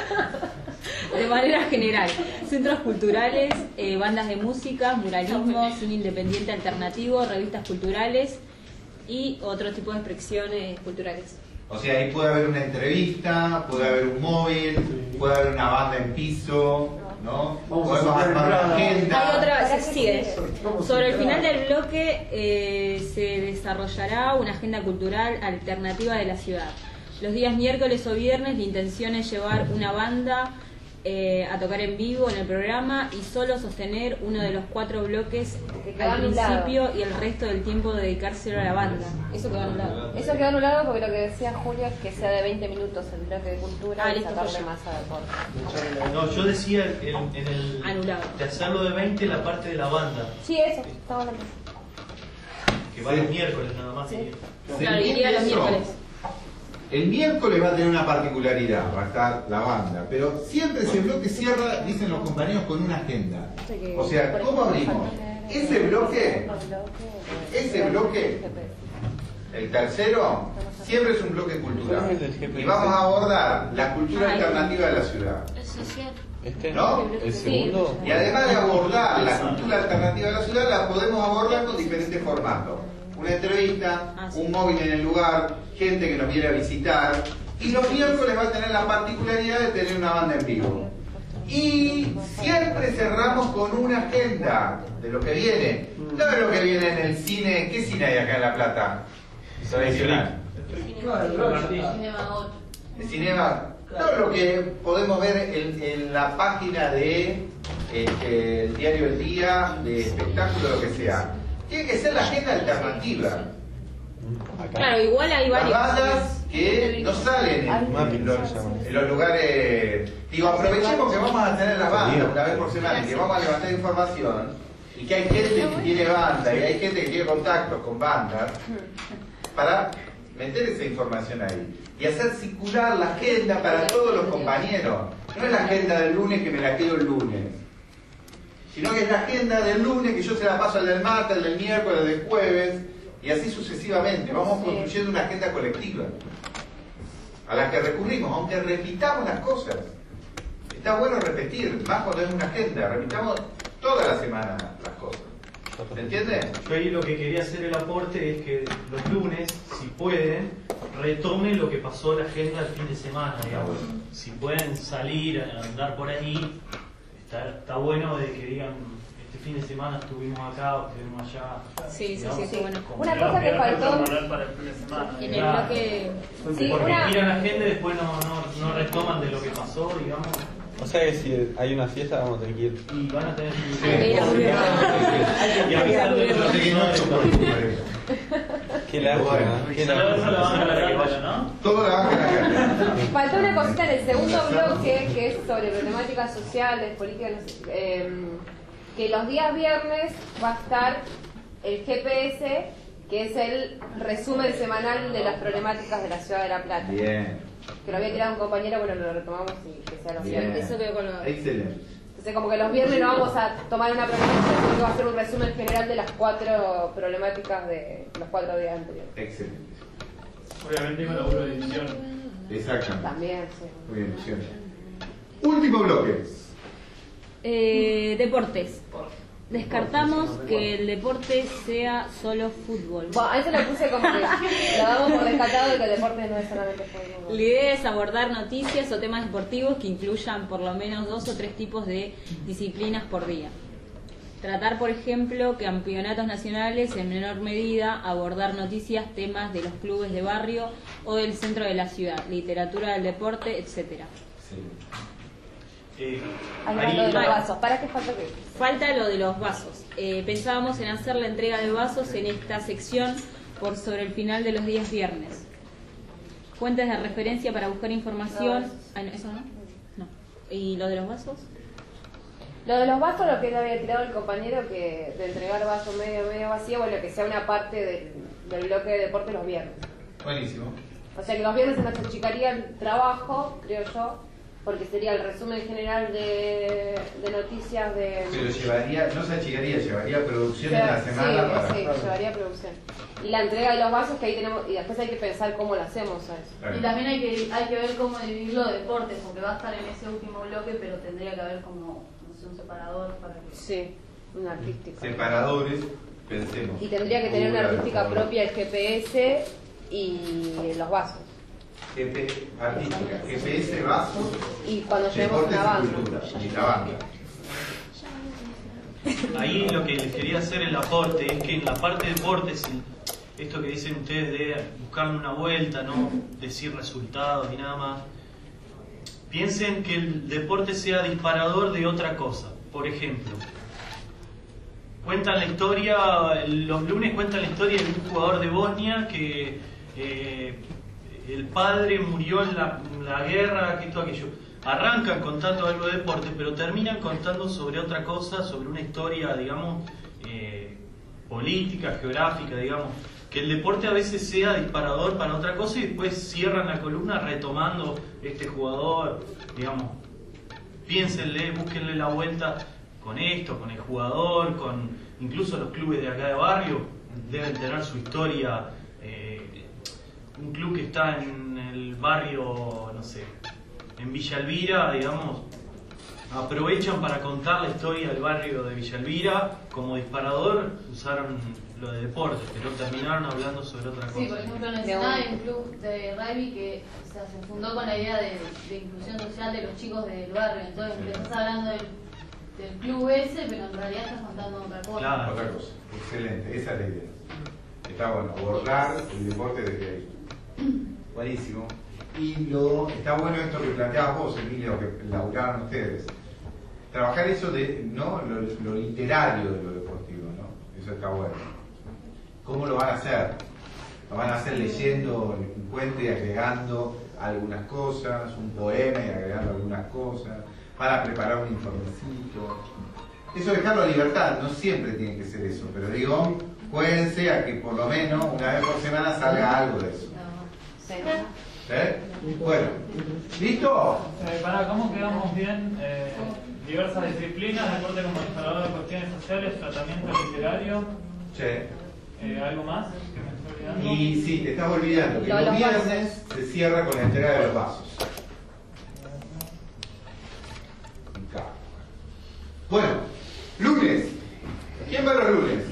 De manera general, centros culturales, eh, bandas de música, muralismo, cine independiente alternativo, revistas culturales y otro tipo de expresiones culturales. O sea, ahí puede haber una entrevista, puede haber un móvil, puede haber una banda en piso, ¿no? Podemos armar una agenda. Hay otra, se sigue. Sobre el final del bloque eh, se desarrollará una agenda cultural alternativa de la ciudad. Los días miércoles o viernes la intención es llevar una banda eh, a tocar en vivo en el programa y solo sostener uno de los cuatro bloques al principio y el resto del tiempo dedicárselo a la banda. Eso quedó anulado. Eso quedó anulado porque lo que decía Julio es que sea de veinte minutos el bloque de cultura Ah, y listo, sacarle pues ya. más a deporte. No, yo decía en, en el Anulado. de hacerlo de veinte la parte de la banda, Sí, eso, estamos hablando. que va los miércoles nada más. Sí. y- Claro, iría los miércoles. El miércoles va a tener una particularidad, va a estar la banda, pero siempre ese bloque cierra, dicen los compañeros, con una agenda. O sea, ¿cómo abrimos? Ese bloque, ese bloque, el tercero, siempre es un bloque cultural. Y vamos a abordar la cultura alternativa de la ciudad. Eso es cierto. ¿Este? ¿No? ¿El segundo? Y además de abordar la cultura alternativa de la ciudad, la podemos abordar con diferentes formatos. Una entrevista, un móvil en el lugar, gente que nos viene a visitar. Y los miércoles va a tener la particularidad de tener una banda en vivo. Y siempre cerramos con una agenda de lo que viene. No de lo que viene en el cine. ¿Qué cine hay acá en La Plata? Tradicional. Cinema ocho. El cinema. Todo lo que podemos ver en, en la página de este, el diario El Día, de espectáculo, lo que sea. Tiene que ser la agenda alternativa. Claro, igual hay Las varios. bandas que no salen en, en, los, en los lugares. Digo, aprovechemos que vamos a tener las bandas una vez por semana y que vamos a levantar información y que hay gente que tiene banda y hay gente que tiene contactos con bandas para meter esa información ahí y hacer circular la agenda para todos los compañeros. No es la agenda del lunes que me la quedo el lunes, sino que es la agenda del lunes que yo se la paso al del martes, al del miércoles, al del jueves, y así sucesivamente. Vamos construyendo una agenda colectiva a la que recurrimos, aunque repitamos las cosas. Está bueno repetir, más cuando es una agenda, repitamos toda la semana las cosas. ¿Se entiende? Yo ahí lo que quería hacer el aporte es que los lunes, si pueden, retomen lo que pasó en la agenda el fin de semana, digamos. Si pueden salir a andar por ahí, está, está bueno de que digan, este fin de semana estuvimos acá o estuvimos allá. Sí, sí, digamos, sí, sí, bueno. como- Una cosa que faltó. En el bloque. Sí, Porque una- miran la agenda y después no, no, no retoman de lo que pasó, digamos. O sea que si hay una fiesta vamos a tener que ir. Y van a tener Hay que ir a Julio. y avisarle a los Qué lástima. Qué lástima. Todo la baja. Faltó una cosita en el segundo bloque que es sobre problemáticas sociales, políticas, eh, que los días viernes va a estar el G P S, que es el resumen semanal de las problemáticas de la ciudad de La Plata. Bien. Que lo había tirado un compañero, bueno, lo retomamos y que sea los Bien. viernes. Eso quedó con lo- Excelente. Entonces, como que los viernes no vamos a tomar una problemática, sino que va a ser un resumen general de las cuatro problemáticas de los cuatro días anteriores. Excelente. Obviamente con laburo de edición. Exactamente. También, sí. Muy bien, Luciano. Último bloque. Eh, deportes. Descartamos que el deporte sea solo fútbol. Bueno, a eso lo puse como que lo damos por descartado de que el deporte no es solamente fútbol. La idea es abordar noticias o temas deportivos que incluyan por lo menos dos o tres tipos de disciplinas por día. Tratar, por ejemplo, campeonatos nacionales, en menor medida, abordar noticias, temas de los clubes de barrio o del centro de la ciudad, literatura del deporte, etcétera. Eh, Hay ahí- lo de los vasos. ¿Para qué falta que? Falta lo de los vasos. Eh, pensábamos en hacer la entrega de vasos en esta sección por sobre el final de los días viernes. Fuentes de referencia para buscar información. No, Ah, no, ¿eso no? No. ¿Y lo de los vasos? Lo de los vasos, lo que le había tirado el compañero, que de entregar vaso medio, medio vacío, bueno, que sea una parte del, del bloque de deporte los viernes. Buenísimo. O sea que los viernes se nos achicaría el trabajo, creo yo, porque sería el resumen general de, de noticias de... Pero llevaría, no se achicaría, llevaría producción en la semana sí, para... Sí, llevaría producción. Y la entrega de los vasos, que ahí tenemos, y después hay que pensar cómo lo hacemos a eso. Y también hay que, hay que ver cómo dividirlo de deportes, porque va a estar en ese último bloque, pero tendría que haber como, no sé, un separador para que... Sí, una artística. Separadores, pensemos. Y tendría que tener una artística propia, el G P S y los vasos. G P, artística, G P S, vasos, y cuando llevemos deportes una banda. y cultura, y la banda. Ahí lo que les quería hacer el aporte es que en la parte de deportes, esto que dicen ustedes de buscarle una vuelta, no decir resultados ni nada más, piensen que el deporte sea disparador de otra cosa. Por ejemplo, cuentan la historia, los lunes cuentan la historia de un jugador de Bosnia que eh, el padre murió en la, en la guerra, que esto, aquello. Arrancan contando algo de deporte, pero terminan contando sobre otra cosa, sobre una historia, digamos, eh, política, geográfica, digamos. Que el deporte a veces sea disparador para otra cosa y después cierran la columna retomando este jugador, digamos. Piénsenle, búsquenle la vuelta con esto, con el jugador, con incluso los clubes de acá de barrio, deben tener su historia. Eh, un club que está en el barrio, no sé, en Villa Elvira, digamos, aprovechan para contar la historia del barrio de Villa Elvira, como disparador usaron lo de deporte, pero terminaron hablando sobre otra cosa. Sí, por ejemplo, en el Senado hay un club de rugby que o sea, se fundó con la idea de, de inclusión social de los chicos del barrio, entonces empezás hablando del, del club ese, pero en realidad estás contando otra cosa. Claro. Otra cosa, excelente, esa es la idea. Está bueno, abordar el deporte desde ahí. Buenísimo. Y lo, está bueno esto que planteabas vos, Emilio, que laburaron ustedes. Trabajar eso de, ¿no? Lo, lo literario de lo deportivo, ¿no? Eso está bueno. ¿Cómo lo van a hacer? Lo van a hacer leyendo un cuento y agregando algunas cosas, un poema y agregando algunas cosas, van a preparar un informecito. Eso dejarlo a libertad, no siempre tiene que ser eso, pero digo, jueguense a que por lo menos una vez por semana salga algo de eso. ¿Eh? Bueno, ¿listo? Eh, para cómo quedamos bien, eh, diversas disciplinas, deporte como disparador de cuestiones sociales, tratamiento literario. Sí. Eh, ¿Algo más que me estoy olvidando? Y sí, te estás olvidando que los viernes se cierra con la entrega de los vasos. Bueno, lunes. ¿Quién va los lunes?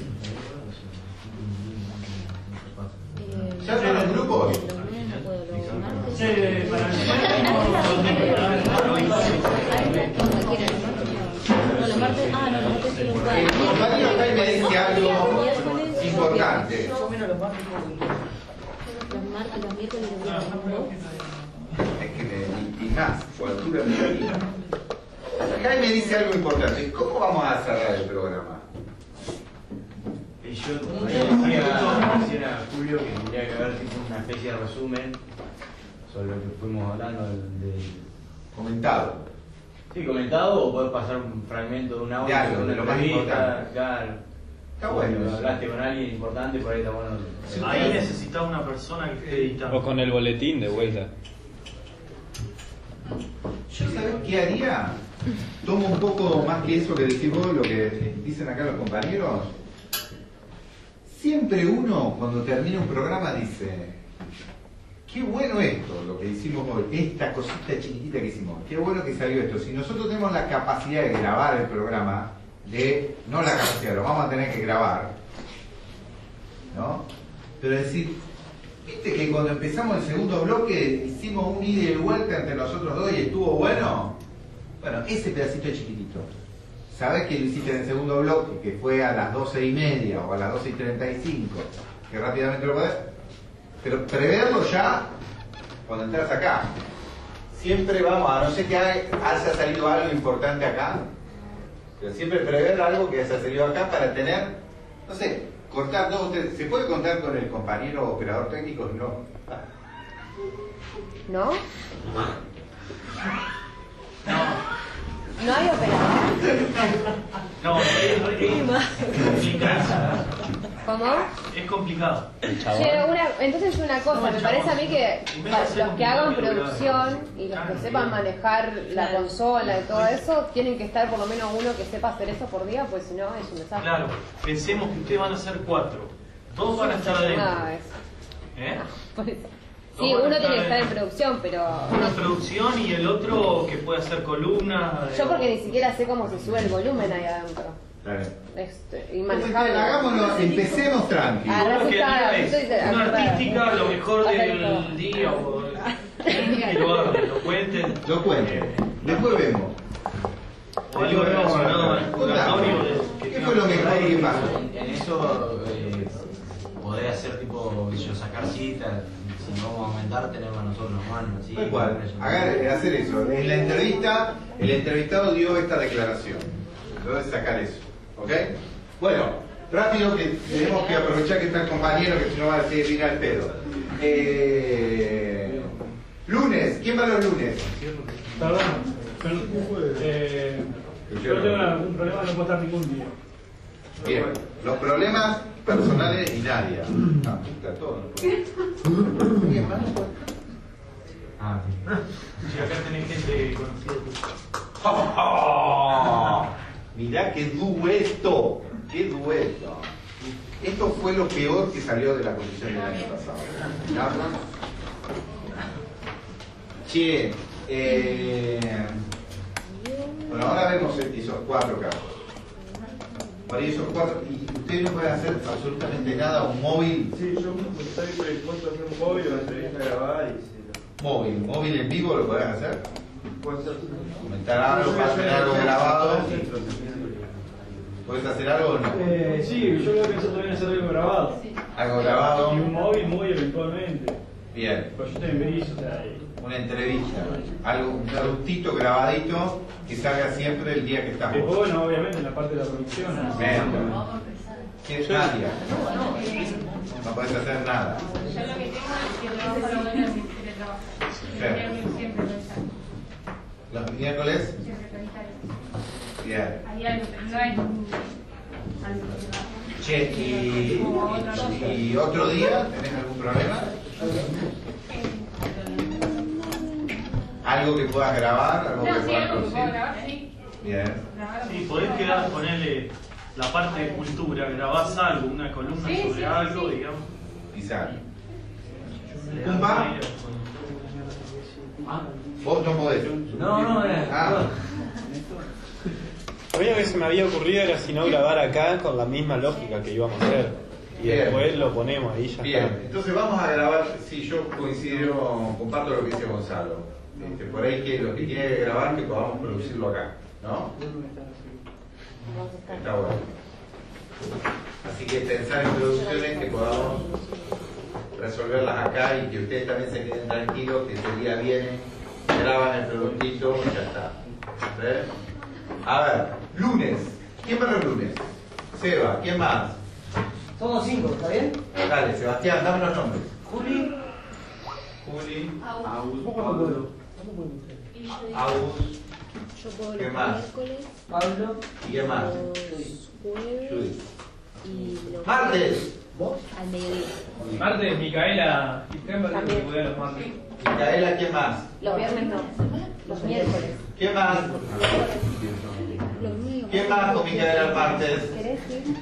¿Ya son los grupos? Sí, para el compañero acá y me dice algo importante. Los martes, los miércoles y los viernes. Es que me intimás, por altura de mi vida. Acá y me dice algo importante. ¿Cómo vamos a cerrar el programa? Yo decía recién a Julio que tendría que haber tipo una especie de resumen sobre lo que fuimos hablando del, del... comentado. Sí, comentado, o podés pasar un fragmento de un audio, de algo, de una de lo más entrevista, importante. claro. Está bueno. Cuando hablaste con alguien importante, por ahí está bueno. Ahí necesitaba una persona que esté editando. O con el boletín de vuelta. Yo, ¿sabés qué haría? Tomo un poco más que eso que decís vos, lo que dicen acá los compañeros. Siempre uno, cuando termina un programa, dice: qué bueno esto, lo que hicimos hoy, esta cosita chiquitita que hicimos, qué bueno que salió esto. Si nosotros tenemos la capacidad de grabar el programa, de, no la capacidad, lo vamos a tener que grabar, ¿no? Pero decir, ¿viste que cuando empezamos el segundo bloque hicimos un ida y vuelta entre nosotros dos y estuvo bueno? Bueno, ese pedacito chiquitito. ¿Sabés que lo hiciste en el segundo bloque, que fue a las doce y media o a las doce y treinta y cinco? Que rápidamente lo podés. Pero preverlo ya cuando entras acá. Siempre vamos, a no ser que haya salido algo importante acá, pero siempre prever algo que haya salido acá para tener, no sé, cortar dos o tres. ¿Se puede contar con el compañero operador técnico? No. ¿No? No. No hay operador. No, es, es complicado. ¿Cómo? Es complicado. Che, una, entonces una cosa, me parece a mí que para los que hagan producción y los que sepan manejar la consola y todo eso, tienen que estar por lo menos uno que sepa hacer eso por día, pues si no es un desastre. Claro, pensemos que ustedes van a ser cuatro. Dos van a estar adentro. Ah, eso. ¿Eh? Por eso. Sí, uno tiene que estar en producción, pero... Una producción y el otro que puede hacer columnas. Yo porque ni siquiera sé cómo se sube el volumen ahí adentro. Claro. Este, inmanejable. Hagámoslo, empecemos tranqui. Ah, Lo que está, diga es, eso dice- una artística, lo mejor Bajar del todo. día o que lo hagan, lo cuenten. Lo cuento. Después vemos. O algo relacionado al purgatorio. de- ¿Qué fue lo mejor que pasó? En eso, eh, poder hacer tipo, yo sacar citas, si no vamos a aumentar, tenemos a nosotros los manos. ¿Sí? Tal cual. Hagan- hacer eso. En la entrevista, el entrevistado dio esta declaración. Entonces sacar eso. ¿Ok? Bueno, rápido que tenemos que aprovechar que está el compañero, que si no va a decir ir al pedo. Eh, lunes, ¿quién va los lunes? Perdón, pero, eh, yo tengo una- un problema, no puedo estar ningún día. Bien, los problemas personales y nadie. Ah, puta, todo. Bien, más no puede. Ah, Si acá tenés gente conocida. ¡Oh! Mirá qué dueto, qué dueto. Esto fue lo peor que salió de la comisión del año pasado. ¿Nada? Che, eh, bueno, ahora vemos esos cuatro casos. Por esos cuatro, y ustedes no pueden hacer absolutamente nada, un móvil. Sí, yo estoy predispuesto a hacer un móvil o una entrevista grabada y sí. Móvil, móvil en vivo lo podés hacer. Puede ser. Comentar algo, para hacer algo grabado. ¿Puedes hacer algo o no? Eh, sí, yo voy a pensar también hacer algo grabado. Algo grabado. Y un móvil muy eventualmente. Bien. Pues yo estoy en Berizo, o sea, y- Una entrevista, algo, un productito grabadito que salga siempre el día que estamos. Después, bueno, obviamente en la parte de la producción. ¿no? Bien. ¿Qué es Nadia? No podés hacer nada. Yo lo que tengo es que trabajo a la hora de teletrabajo. Bien. Siempre lo ¿Los miércoles? Siempre lo Bien. Hay algo, pero no es un- algo que Che, y, y, y otro día, ¿tenés algún problema? ¿Algo que puedas grabar? ¿Algo que No, sí, puedas algo que puedo producir? grabar, sí. Bien. Sí, podés quedar, ponerle la parte de cultura, grabás algo, una columna Sí, sobre sí, algo, sí. digamos. Quizá. ¿Pumba? ¿Vos no podés? No, no, eh. Ah, Lo único que se me había ocurrido era si no grabar acá con la misma lógica que íbamos a hacer. Y Bien. después lo ponemos ahí ya bien. está. Entonces vamos a grabar, si yo coincido, comparto lo que dice Gonzalo. Este, por ahí que lo que tiene que grabar que podamos producirlo acá, ¿no? Está bueno. Así que pensar en producciones que podamos resolverlas acá y que ustedes también se queden tranquilos, que ese día vienen, graban el productito y ya está. ¿Ves? A ver, lunes. ¿Quién va los lunes? Seba, ¿quién más? Somos cinco, ¿está bien? Dale, Sebastián, dame los nombres. Juli. Juli, Un poco no puedo. Agus, Yo puedo ¿qué los más? miércoles, Pablo. ¿Y qué más? los jueves Judith. y los Martes. al mediodía. Martes, Micaela y Temper También. que podían los martes. Micaela, ¿quién más? Los viernes no, los miércoles. ¿Quién más? Los míos. ¿Quién más con Micaela el martes? ¿Querés ir?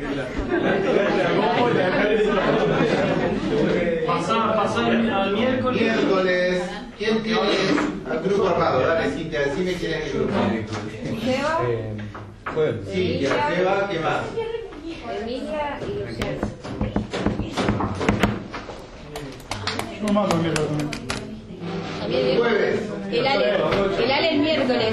Pasá, pasá al al miércoles. Miércoles. ¿Quién tiene al grupo armado? Dale, Cintia, decime quién es el grupo. Seba, Eh, jueves. Sí, Seba, ¿quién más? Emilia y Luciano. No más también lo también. También el, Jueves. el Ale, el Ale el miércoles.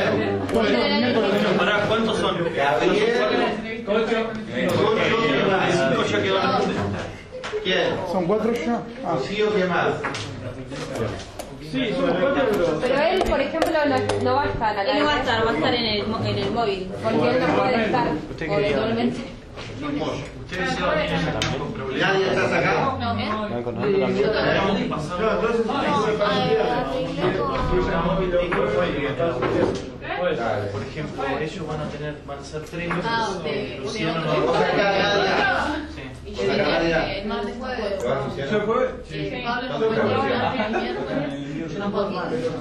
Pará, ¿cuántos son? Gabriel. Cocho. ¿Quién más? Cinco ya quedó. ¿Quién? ¿Son cuatro ya? Ah. Rocío, ¿quién más? Sí, somos cuatro, pero. Pero él, por ejemplo, no, no va a estar al Él no va a aire, estar, va a estar en el, mo- en el móvil. porque él no puede estar, Usted quería- eventualmente. Ustedes se van a tener algún problema. ¿Nadie está acá? No, ¿qué? No, con nosotros también. Podríamos pasar. No, entonces No, ay, arreglé con... Programamos el tico, fue y- Pues, por ejemplo, ellos van a tener, van a ser tres. Ah, de- Luciano de no otro. va a Ah, Sí. Y yo dije, el martes jueves. ¿Se fue? Sí. Sí. Pablo no ¿Dónde puede está? llegar el miércoles. Yo no puedo.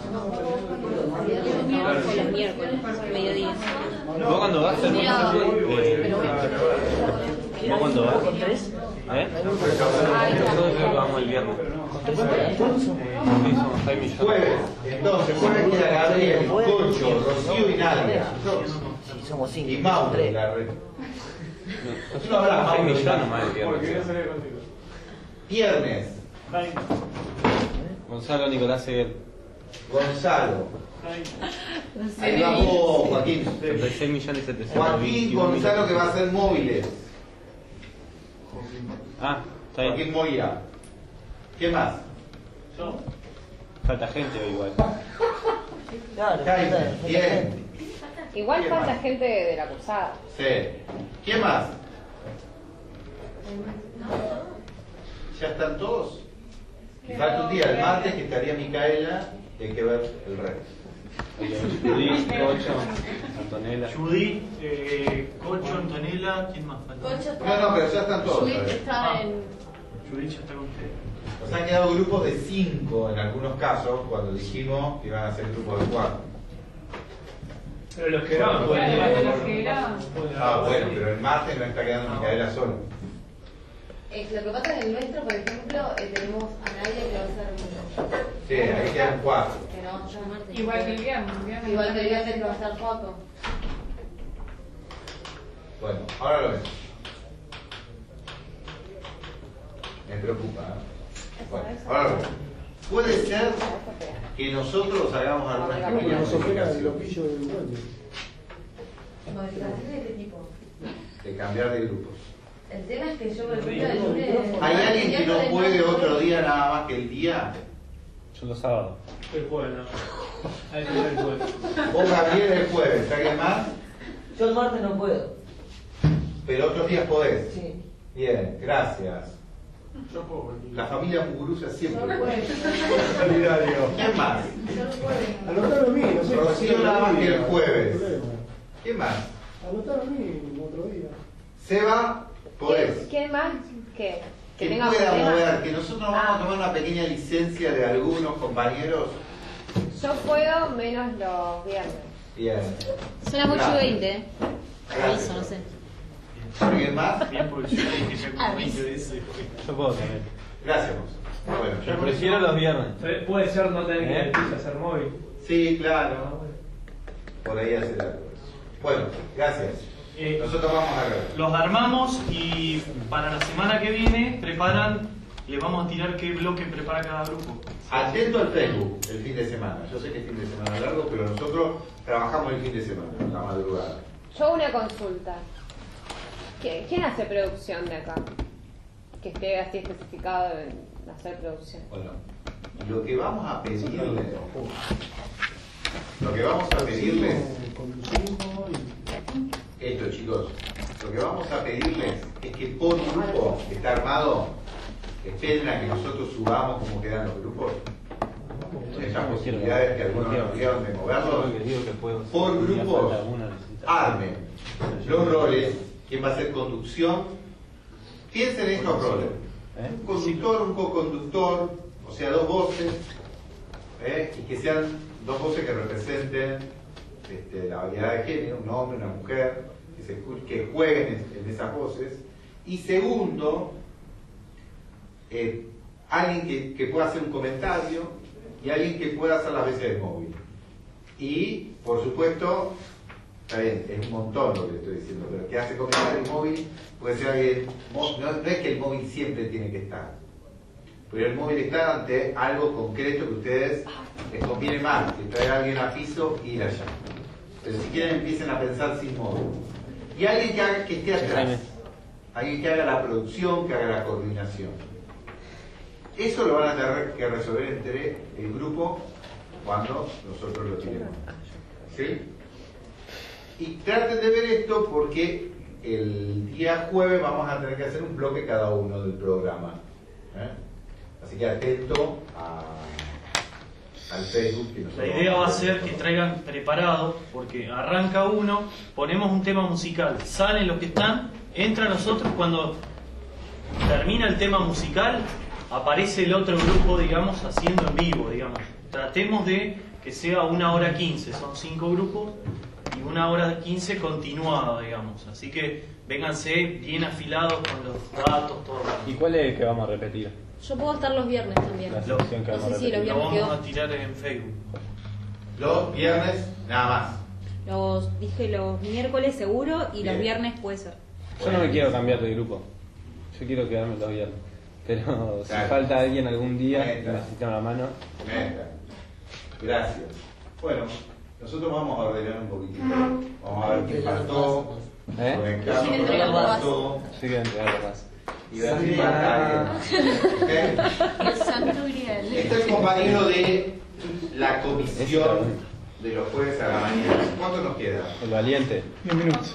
Los miércoles, mediodía. ¿Vos cuando vas? Sí, ah, Eh, ¿Vos cuando vas? ¿Eh? Nosotros creo que vamos el viernes. Sí, somos seis millones. Jueves, entonces, jueves queda Gabriel, Cocho, Rocío y Nadia. Sí, somos cinco. Y Mauro, la red. Nosotros hablamos seis millones nomás el viernes. Viernes, Gonzalo Nicolás Seguel. Gonzalo. Ahí va vos, Joaquín. seis millones setecientos. Joaquín Gonzalo que va a hacer móviles. Ah, está bien. Joaquín Moya. ¿Qué más? Falta gente hoy igual. Jaime, bien. Igual ¿Qué falta más? gente de la cursada. Sí. ¿Quién más? ¿Ya están todos? Y falta un día, el martes, que estaría Micaela, y hay que ver el resto. Judith, Cocho, Antonella. Judith, eh, Cocho, Antonella, ¿quién más falta? Cocho está- No, no, pero ya están todos. Judith ¿sabes? está Ah. en. Judith ya está con ustedes. Nos han quedado grupos de cinco en algunos casos, cuando dijimos que iban a ser grupos de cuatro. Pero los que eran, pueden Claro, ir. los que eran. Ah, bueno, pero el martes no está quedando Micaela solo. Eh, lo que pasa es que en el nuestro, por ejemplo, eh, tenemos a Nadia que va a ser mucho. Sí, ahí quedan cuatro. Que no, yo martes. Igual que el viernes. el viernes Igual que el viernes que va a estar Joaco. Bueno, ahora lo ves. Me preocupa, ¿eh? Bueno, ahora lo ves. Puede ser que nosotros hagamos algunas pequeñas modificaciones. ¿Modificaciones de qué tipo? De cambiar de grupos. El tema es que yo, por ejemplo, el lunes. ¿Hay alguien que no puede otro día nada más que el día? Yo los sábados. El jueves, no. Ahí está el jueves. Vos, Gabriel, el jueves. ¿Alguien más? Yo el martes no puedo. Pero otros días podés. Sí. Bien, gracias. Yo puedo. La familia Muguruza siempre. Yo puedo. Solidario. ¿Quién más? Yo no puedo. Anotar a mí, no sé. Rocío nada más que el No hay jueves. problema. ¿Quién más? Anotar a mí otro día. Seba, podés. ¿Quién más? ¿Qué? Que tenga pueda problemas. mover, que nosotros vamos a tomar una pequeña licencia de algunos compañeros. Yo puedo menos los viernes. Bien. Son las ocho y veinte, ¿eh? Gracias. Aviso, no sé. ¿Alguien más? Bien, porque yo dije ya como veinte de ese. Yo puedo también. Gracias. Bueno, Yo prefiero los viernes. Puede ser no tener ¿Eh? que hacer móvil. Sí, claro. Por ahí hacer algo. Bueno, gracias. Eh, Nosotros vamos a ver. Los armamos y para la semana que viene preparan, le vamos a tirar qué bloque prepara cada grupo. Atento al Facebook el fin de semana. Yo sé que es fin de semana largo, pero nosotros trabajamos el fin de semana, la madrugada. Yo una consulta. ¿Qui- ¿Quién hace producción de acá? Que esté así especificado en hacer producción. Bueno, lo que vamos a pedirle, lo que vamos a pedirles, esto chicos, lo que vamos a pedirles es que por grupo que está armado, esperen a que nosotros subamos cómo quedan los grupos, esas posibilidades que algunos nos dieron de moverlos, por grupos, armen los roles, quién va a hacer conducción, piensen en estos roles, un conductor, un co-conductor, o sea, dos voces, ¿eh? Y que sean dos voces que representen este, la variedad de género, un hombre, una mujer, que, se, que jueguen en, en esas voces. Y segundo, eh, alguien que, que pueda hacer un comentario y alguien que pueda hacer las veces de móvil. Y, por supuesto, está bien, es un montón lo que estoy diciendo, pero que hace comentario móvil puede ser alguien, no, no es que el móvil siempre tiene que estar, pero el móvil está ante algo concreto que a ustedes les conviene más, que traer a alguien a piso y ir allá. Pero si quieren empiecen a pensar sin móvil. Y alguien que haga que esté atrás, alguien que haga la producción, que haga la coordinación. Eso lo van a tener que resolver entre el grupo cuando nosotros lo tiremos. ¿Sí? Y traten de ver esto porque el día jueves vamos a tener que hacer un bloque cada uno del programa. ¿eh? Así que atento a, al Facebook. Que la idea va a ser que traigan preparado, porque arranca uno, ponemos un tema musical, salen los que están, entra nosotros, cuando termina el tema musical, aparece el otro grupo, digamos, haciendo en vivo, digamos. Tratemos de que sea una hora quince, son cinco grupos, y una hora quince continuada, digamos. Así que vénganse bien afilados con los datos, todo. ¿Y cuál es el que vamos a repetir? Yo puedo estar los viernes también. La sección que No vamos sé a si repetir. los Lo viernes vamos quedó. a tirar en Facebook. Los viernes, nada más. Los dije los miércoles seguro y Bien. los viernes puede ser. Yo no me quiero cambiar de grupo. Yo quiero quedarme los viernes. Pero si Claro. falta alguien algún día que Neta. necesita una mano. Neta. Gracias. Bueno, nosotros vamos a ordenar un poquitito. Vamos a ver qué faltó. ¿Eh? Conectarnos Sin con lo entregar que las pasó. Sí que entregar más. Y ver si falta alguien. ¿Ok? El santo grial. Este es el compañero de la comisión de los jueves a la mañana. ¿Cuánto nos queda? El valiente. diez minutos.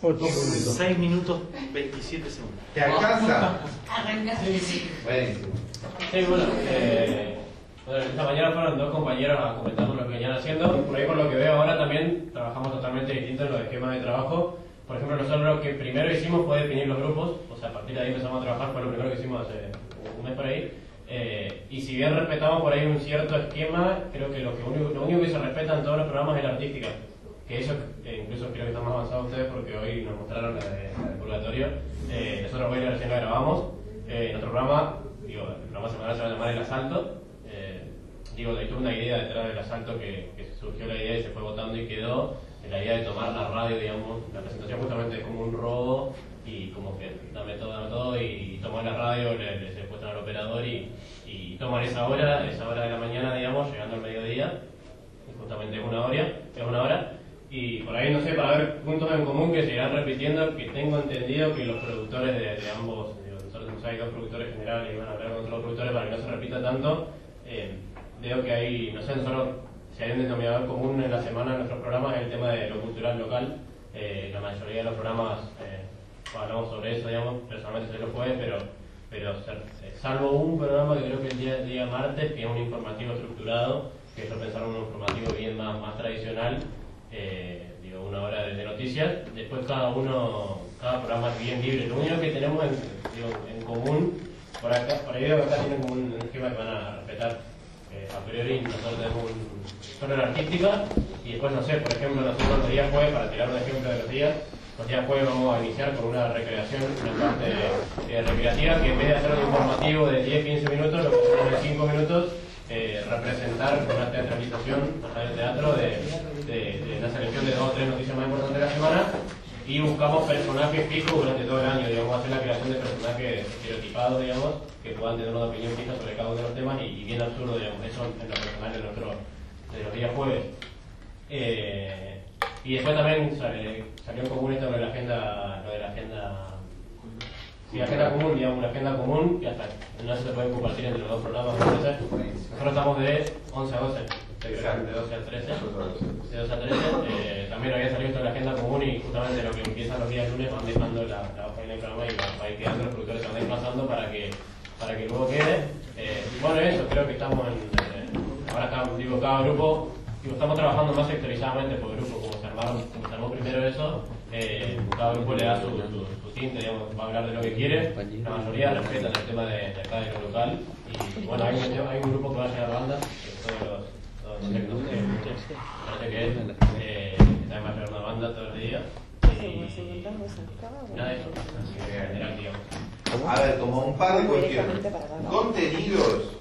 seis minutos veintisiete segundos. ¿Te alcanza? Arrancaste. Buenísimo. Sí, bueno, eh, bueno, esta mañana fueron dos compañeros a comentarnos lo que venían haciendo. Por ahí, por lo que veo ahora, también trabajamos totalmente distinto en los esquemas de trabajo. Por ejemplo, nosotros lo que primero hicimos fue definir los grupos, o sea, a partir de ahí empezamos a trabajar, fue lo primero que hicimos hace un mes por ahí. Eh, y si bien respetamos por ahí un cierto esquema, creo que lo, que único, lo único que se respeta en todos los programas es la artística. Que eso, eh, incluso creo que están más avanzados ustedes porque hoy nos mostraron la de, la de Purgatorio. Eh, nosotros hoy recién la grabamos. Eh, nuestro programa, digo, el programa semanal se va a llamar El Asalto. Eh, digo, hay toda una idea detrás del asalto que, que surgió la idea y se fue votando y quedó. La idea de tomar la radio, digamos, la presentación justamente es como un robo y como que dame todo, dame todo y toman la radio, le, le secuestran al operador y, y toman esa hora, esa hora de la mañana, digamos, llegando al mediodía, y justamente es una hora, es una hora. Y por ahí, no sé, para ver puntos en común que se irán repitiendo, que tengo entendido que los productores de, de ambos, digo, nosotros hay dos productores generales y van a hablar con otros productores para que no se repita tanto, eh, veo que hay, no sé, nosotros, si hay un denominador común en la semana en nuestros programas es el tema de lo cultural local. Eh, la mayoría de los programas eh, hablamos sobre eso, digamos, personalmente se los jueves, pero, pero eh, salvo un programa que creo que el día, el día martes, que es un informativo estructurado, que es pensar un informativo bien más, más tradicional. Eh, digo, una hora de, de noticias, después cada uno, cada programa es bien libre. Lo único que tenemos en, digo, en común, por acá, por ahí veo que acá tienen como un esquema que van a respetar. Eh, a priori nosotros tenemos un, solo la artística y después, no sé, por ejemplo, nosotros los días jueves, para tirar un ejemplo de los días, los días jueves vamos a iniciar con una recreación, una parte eh, recreativa, que en vez de hacer un informativo de diez a quince minutos, lo que hacemos en cinco minutos. Eh, representar una teatralización, un radioteatro de, de, de una selección de dos o tres noticias más importantes de la semana y buscamos personajes fijos durante todo el año, digamos, hacer la creación de personajes estereotipados, digamos, que puedan tener una opinión fija sobre cada uno de los temas y, y bien absurdo, digamos, eso en lo personal de, nuestro, de los días jueves. Eh, y después también sale, salió en común esto de la agenda, lo de la agenda Sí, la agenda común, digamos, una agenda común, y hasta no se puede compartir entre los dos programas. Nosotros estamos de once a doce, de doce a trece. De doce a trece. Eh, también había salido esto de la agenda común y justamente lo que empiezan los días lunes van dejando la, la hoja en el programa y va a ir quedando, los productores se van desplazando para que, para que luego quede. Eh, bueno, eso, creo que estamos en. Eh, ahora estamos, digo, cada grupo, digo, estamos trabajando más sectorizadamente por grupo, como se armaron, como se armó primero eso. Eh, cada grupo le da su, su, su tinte, digamos, va a hablar de lo que quiere. La mayoría respetan el tema de, de acá de lo local. Y bueno, hay un, hay un grupo que va a llegar bandas, que todos los, todos, no sé, no sé, parece que es, eh, que también va a llegar una banda todos los días. Y nada de eso, así que en general, digamos. A ver, como un par de cuestiones. Contenidos.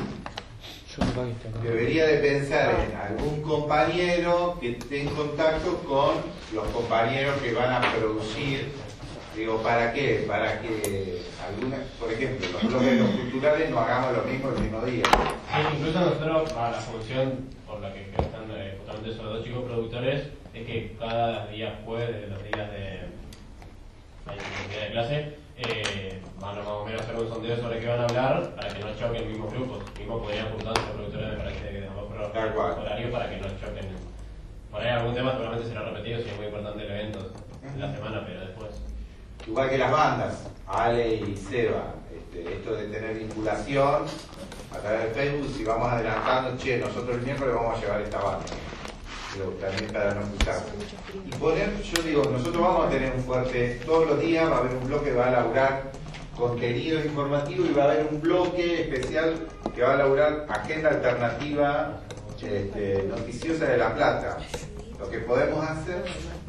Debería de pensar en algún compañero que esté en contacto con los compañeros que van a producir. Digo, ¿para qué? Para que alguna, por ejemplo, los bloques los culturales no hagamos lo mismo el mismo día. Sí, incluso nosotros, para la función por la que creo que están eh, justamente esos dos chicos productores, es que cada día jueves, de los días de, de, día de clase, Eh, van a más o menos hacer un sondeo sobre qué van a hablar para que no choquen mismos grupos. Mismo podrían apuntar a los productores, me parece que tenemos horario para que no choquen. Por ahí algún tema seguramente será repetido si es muy importante el evento de la semana, pero después. Igual que las bandas, Ale y Seba, este, esto de tener vinculación, a través de Facebook, si vamos adelantando, che, nosotros el miércoles vamos a llevar esta banda. Pero también para no escuchar. Y poner, yo digo, nosotros vamos a tener un fuerte, todos los días va a haber un bloque que va a elaborar contenido informativo y va a haber un bloque especial que va a elaborar agenda alternativa este, noticiosa de La Plata. Lo que podemos hacer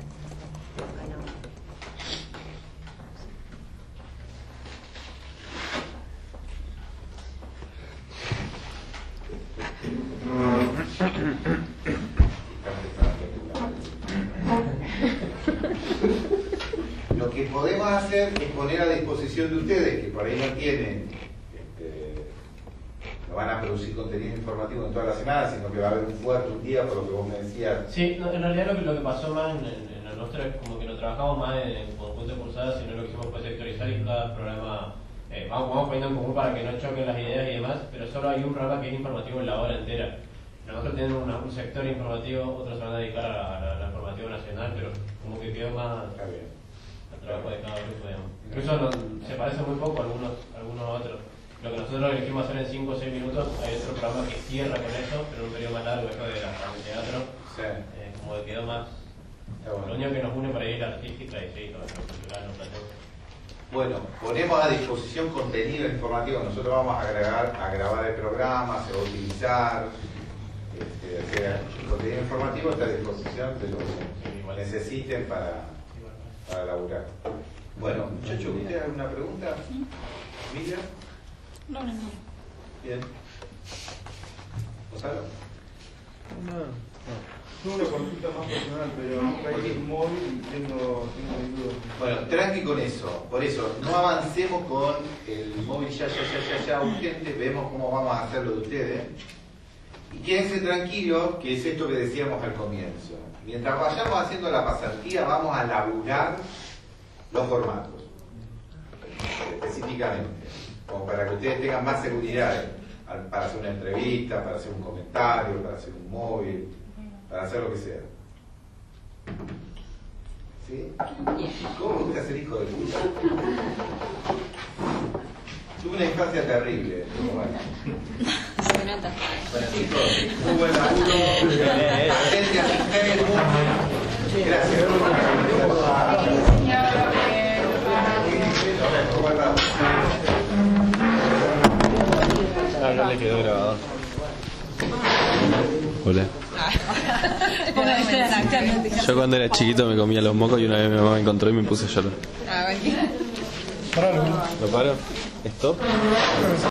lo que podemos hacer es poner a disposición de ustedes, que por ahí no tienen, este, no van a producir contenido informativo en toda la semana, sino que va a haber un fuerte un día, por lo que vos me decías. Sí, no, en realidad lo que, lo que pasó más en, en, en lo nuestro es como que no trabajamos más en, en conjunto de pulsadas, sino lo que hicimos fue sectorizar y cada programa eh, vamos, vamos poniendo en común para que no choquen las ideas y demás, pero solo hay un programa que es informativo en la hora entera. Nosotros tenemos una, un sector informativo, otros se van a dedicar a la, a la informativa nacional, pero como que quedó más al trabajo de cada grupo, digamos. Incluso no, se parece muy poco a algunos, algunos a otros. Lo que nosotros elegimos hacer en cinco o seis minutos, hay otro programa que cierra con eso, pero en un periodo más largo, eso de la de teatro, sí. eh, como que quedó más. Bueno. Lo único que nos une por ahí es la artística y sí, todo lo cultural, lo planteamos. Bueno, ponemos a disposición contenido informativo, nosotros vamos a agregar, a grabar el programa, se va a utilizar. Este, o sea, el contenido informativo está a disposición de lo que necesiten para, para laburar. Bueno, muchachos, ¿usted alguna pregunta? ¿Miriam? No, no, no. Bien. ¿Gonzalo? No, no. Tengo una consulta más personal, pero nunca hay un móvil y tengo, tengo dudas. Bueno, tranqui con eso. Por eso, no avancemos con el móvil ya, ya, ya, ya, ya urgente. Vemos cómo vamos a hacerlo de ustedes. Y quédense tranquilos, que es esto que decíamos al comienzo. Mientras vayamos haciendo la pasantía, vamos a laburar los formatos. Específicamente. Como para que ustedes tengan más seguridad para hacer una entrevista, para hacer un comentario, para hacer un móvil, para hacer lo que sea. ¿Sí? ¿Cómo me gusta ser hijo de puta? Tuve una infancia terrible. Bueno, bueno chicos, muy buen laburo. Agencia Sistema. Gracias. Ah, no le quedó grabado. Hola. Yo cuando era chiquito me comía los mocos y una vez mi mamá me encontró y me puse a llorar. ¿Lo paro? ¿Stop?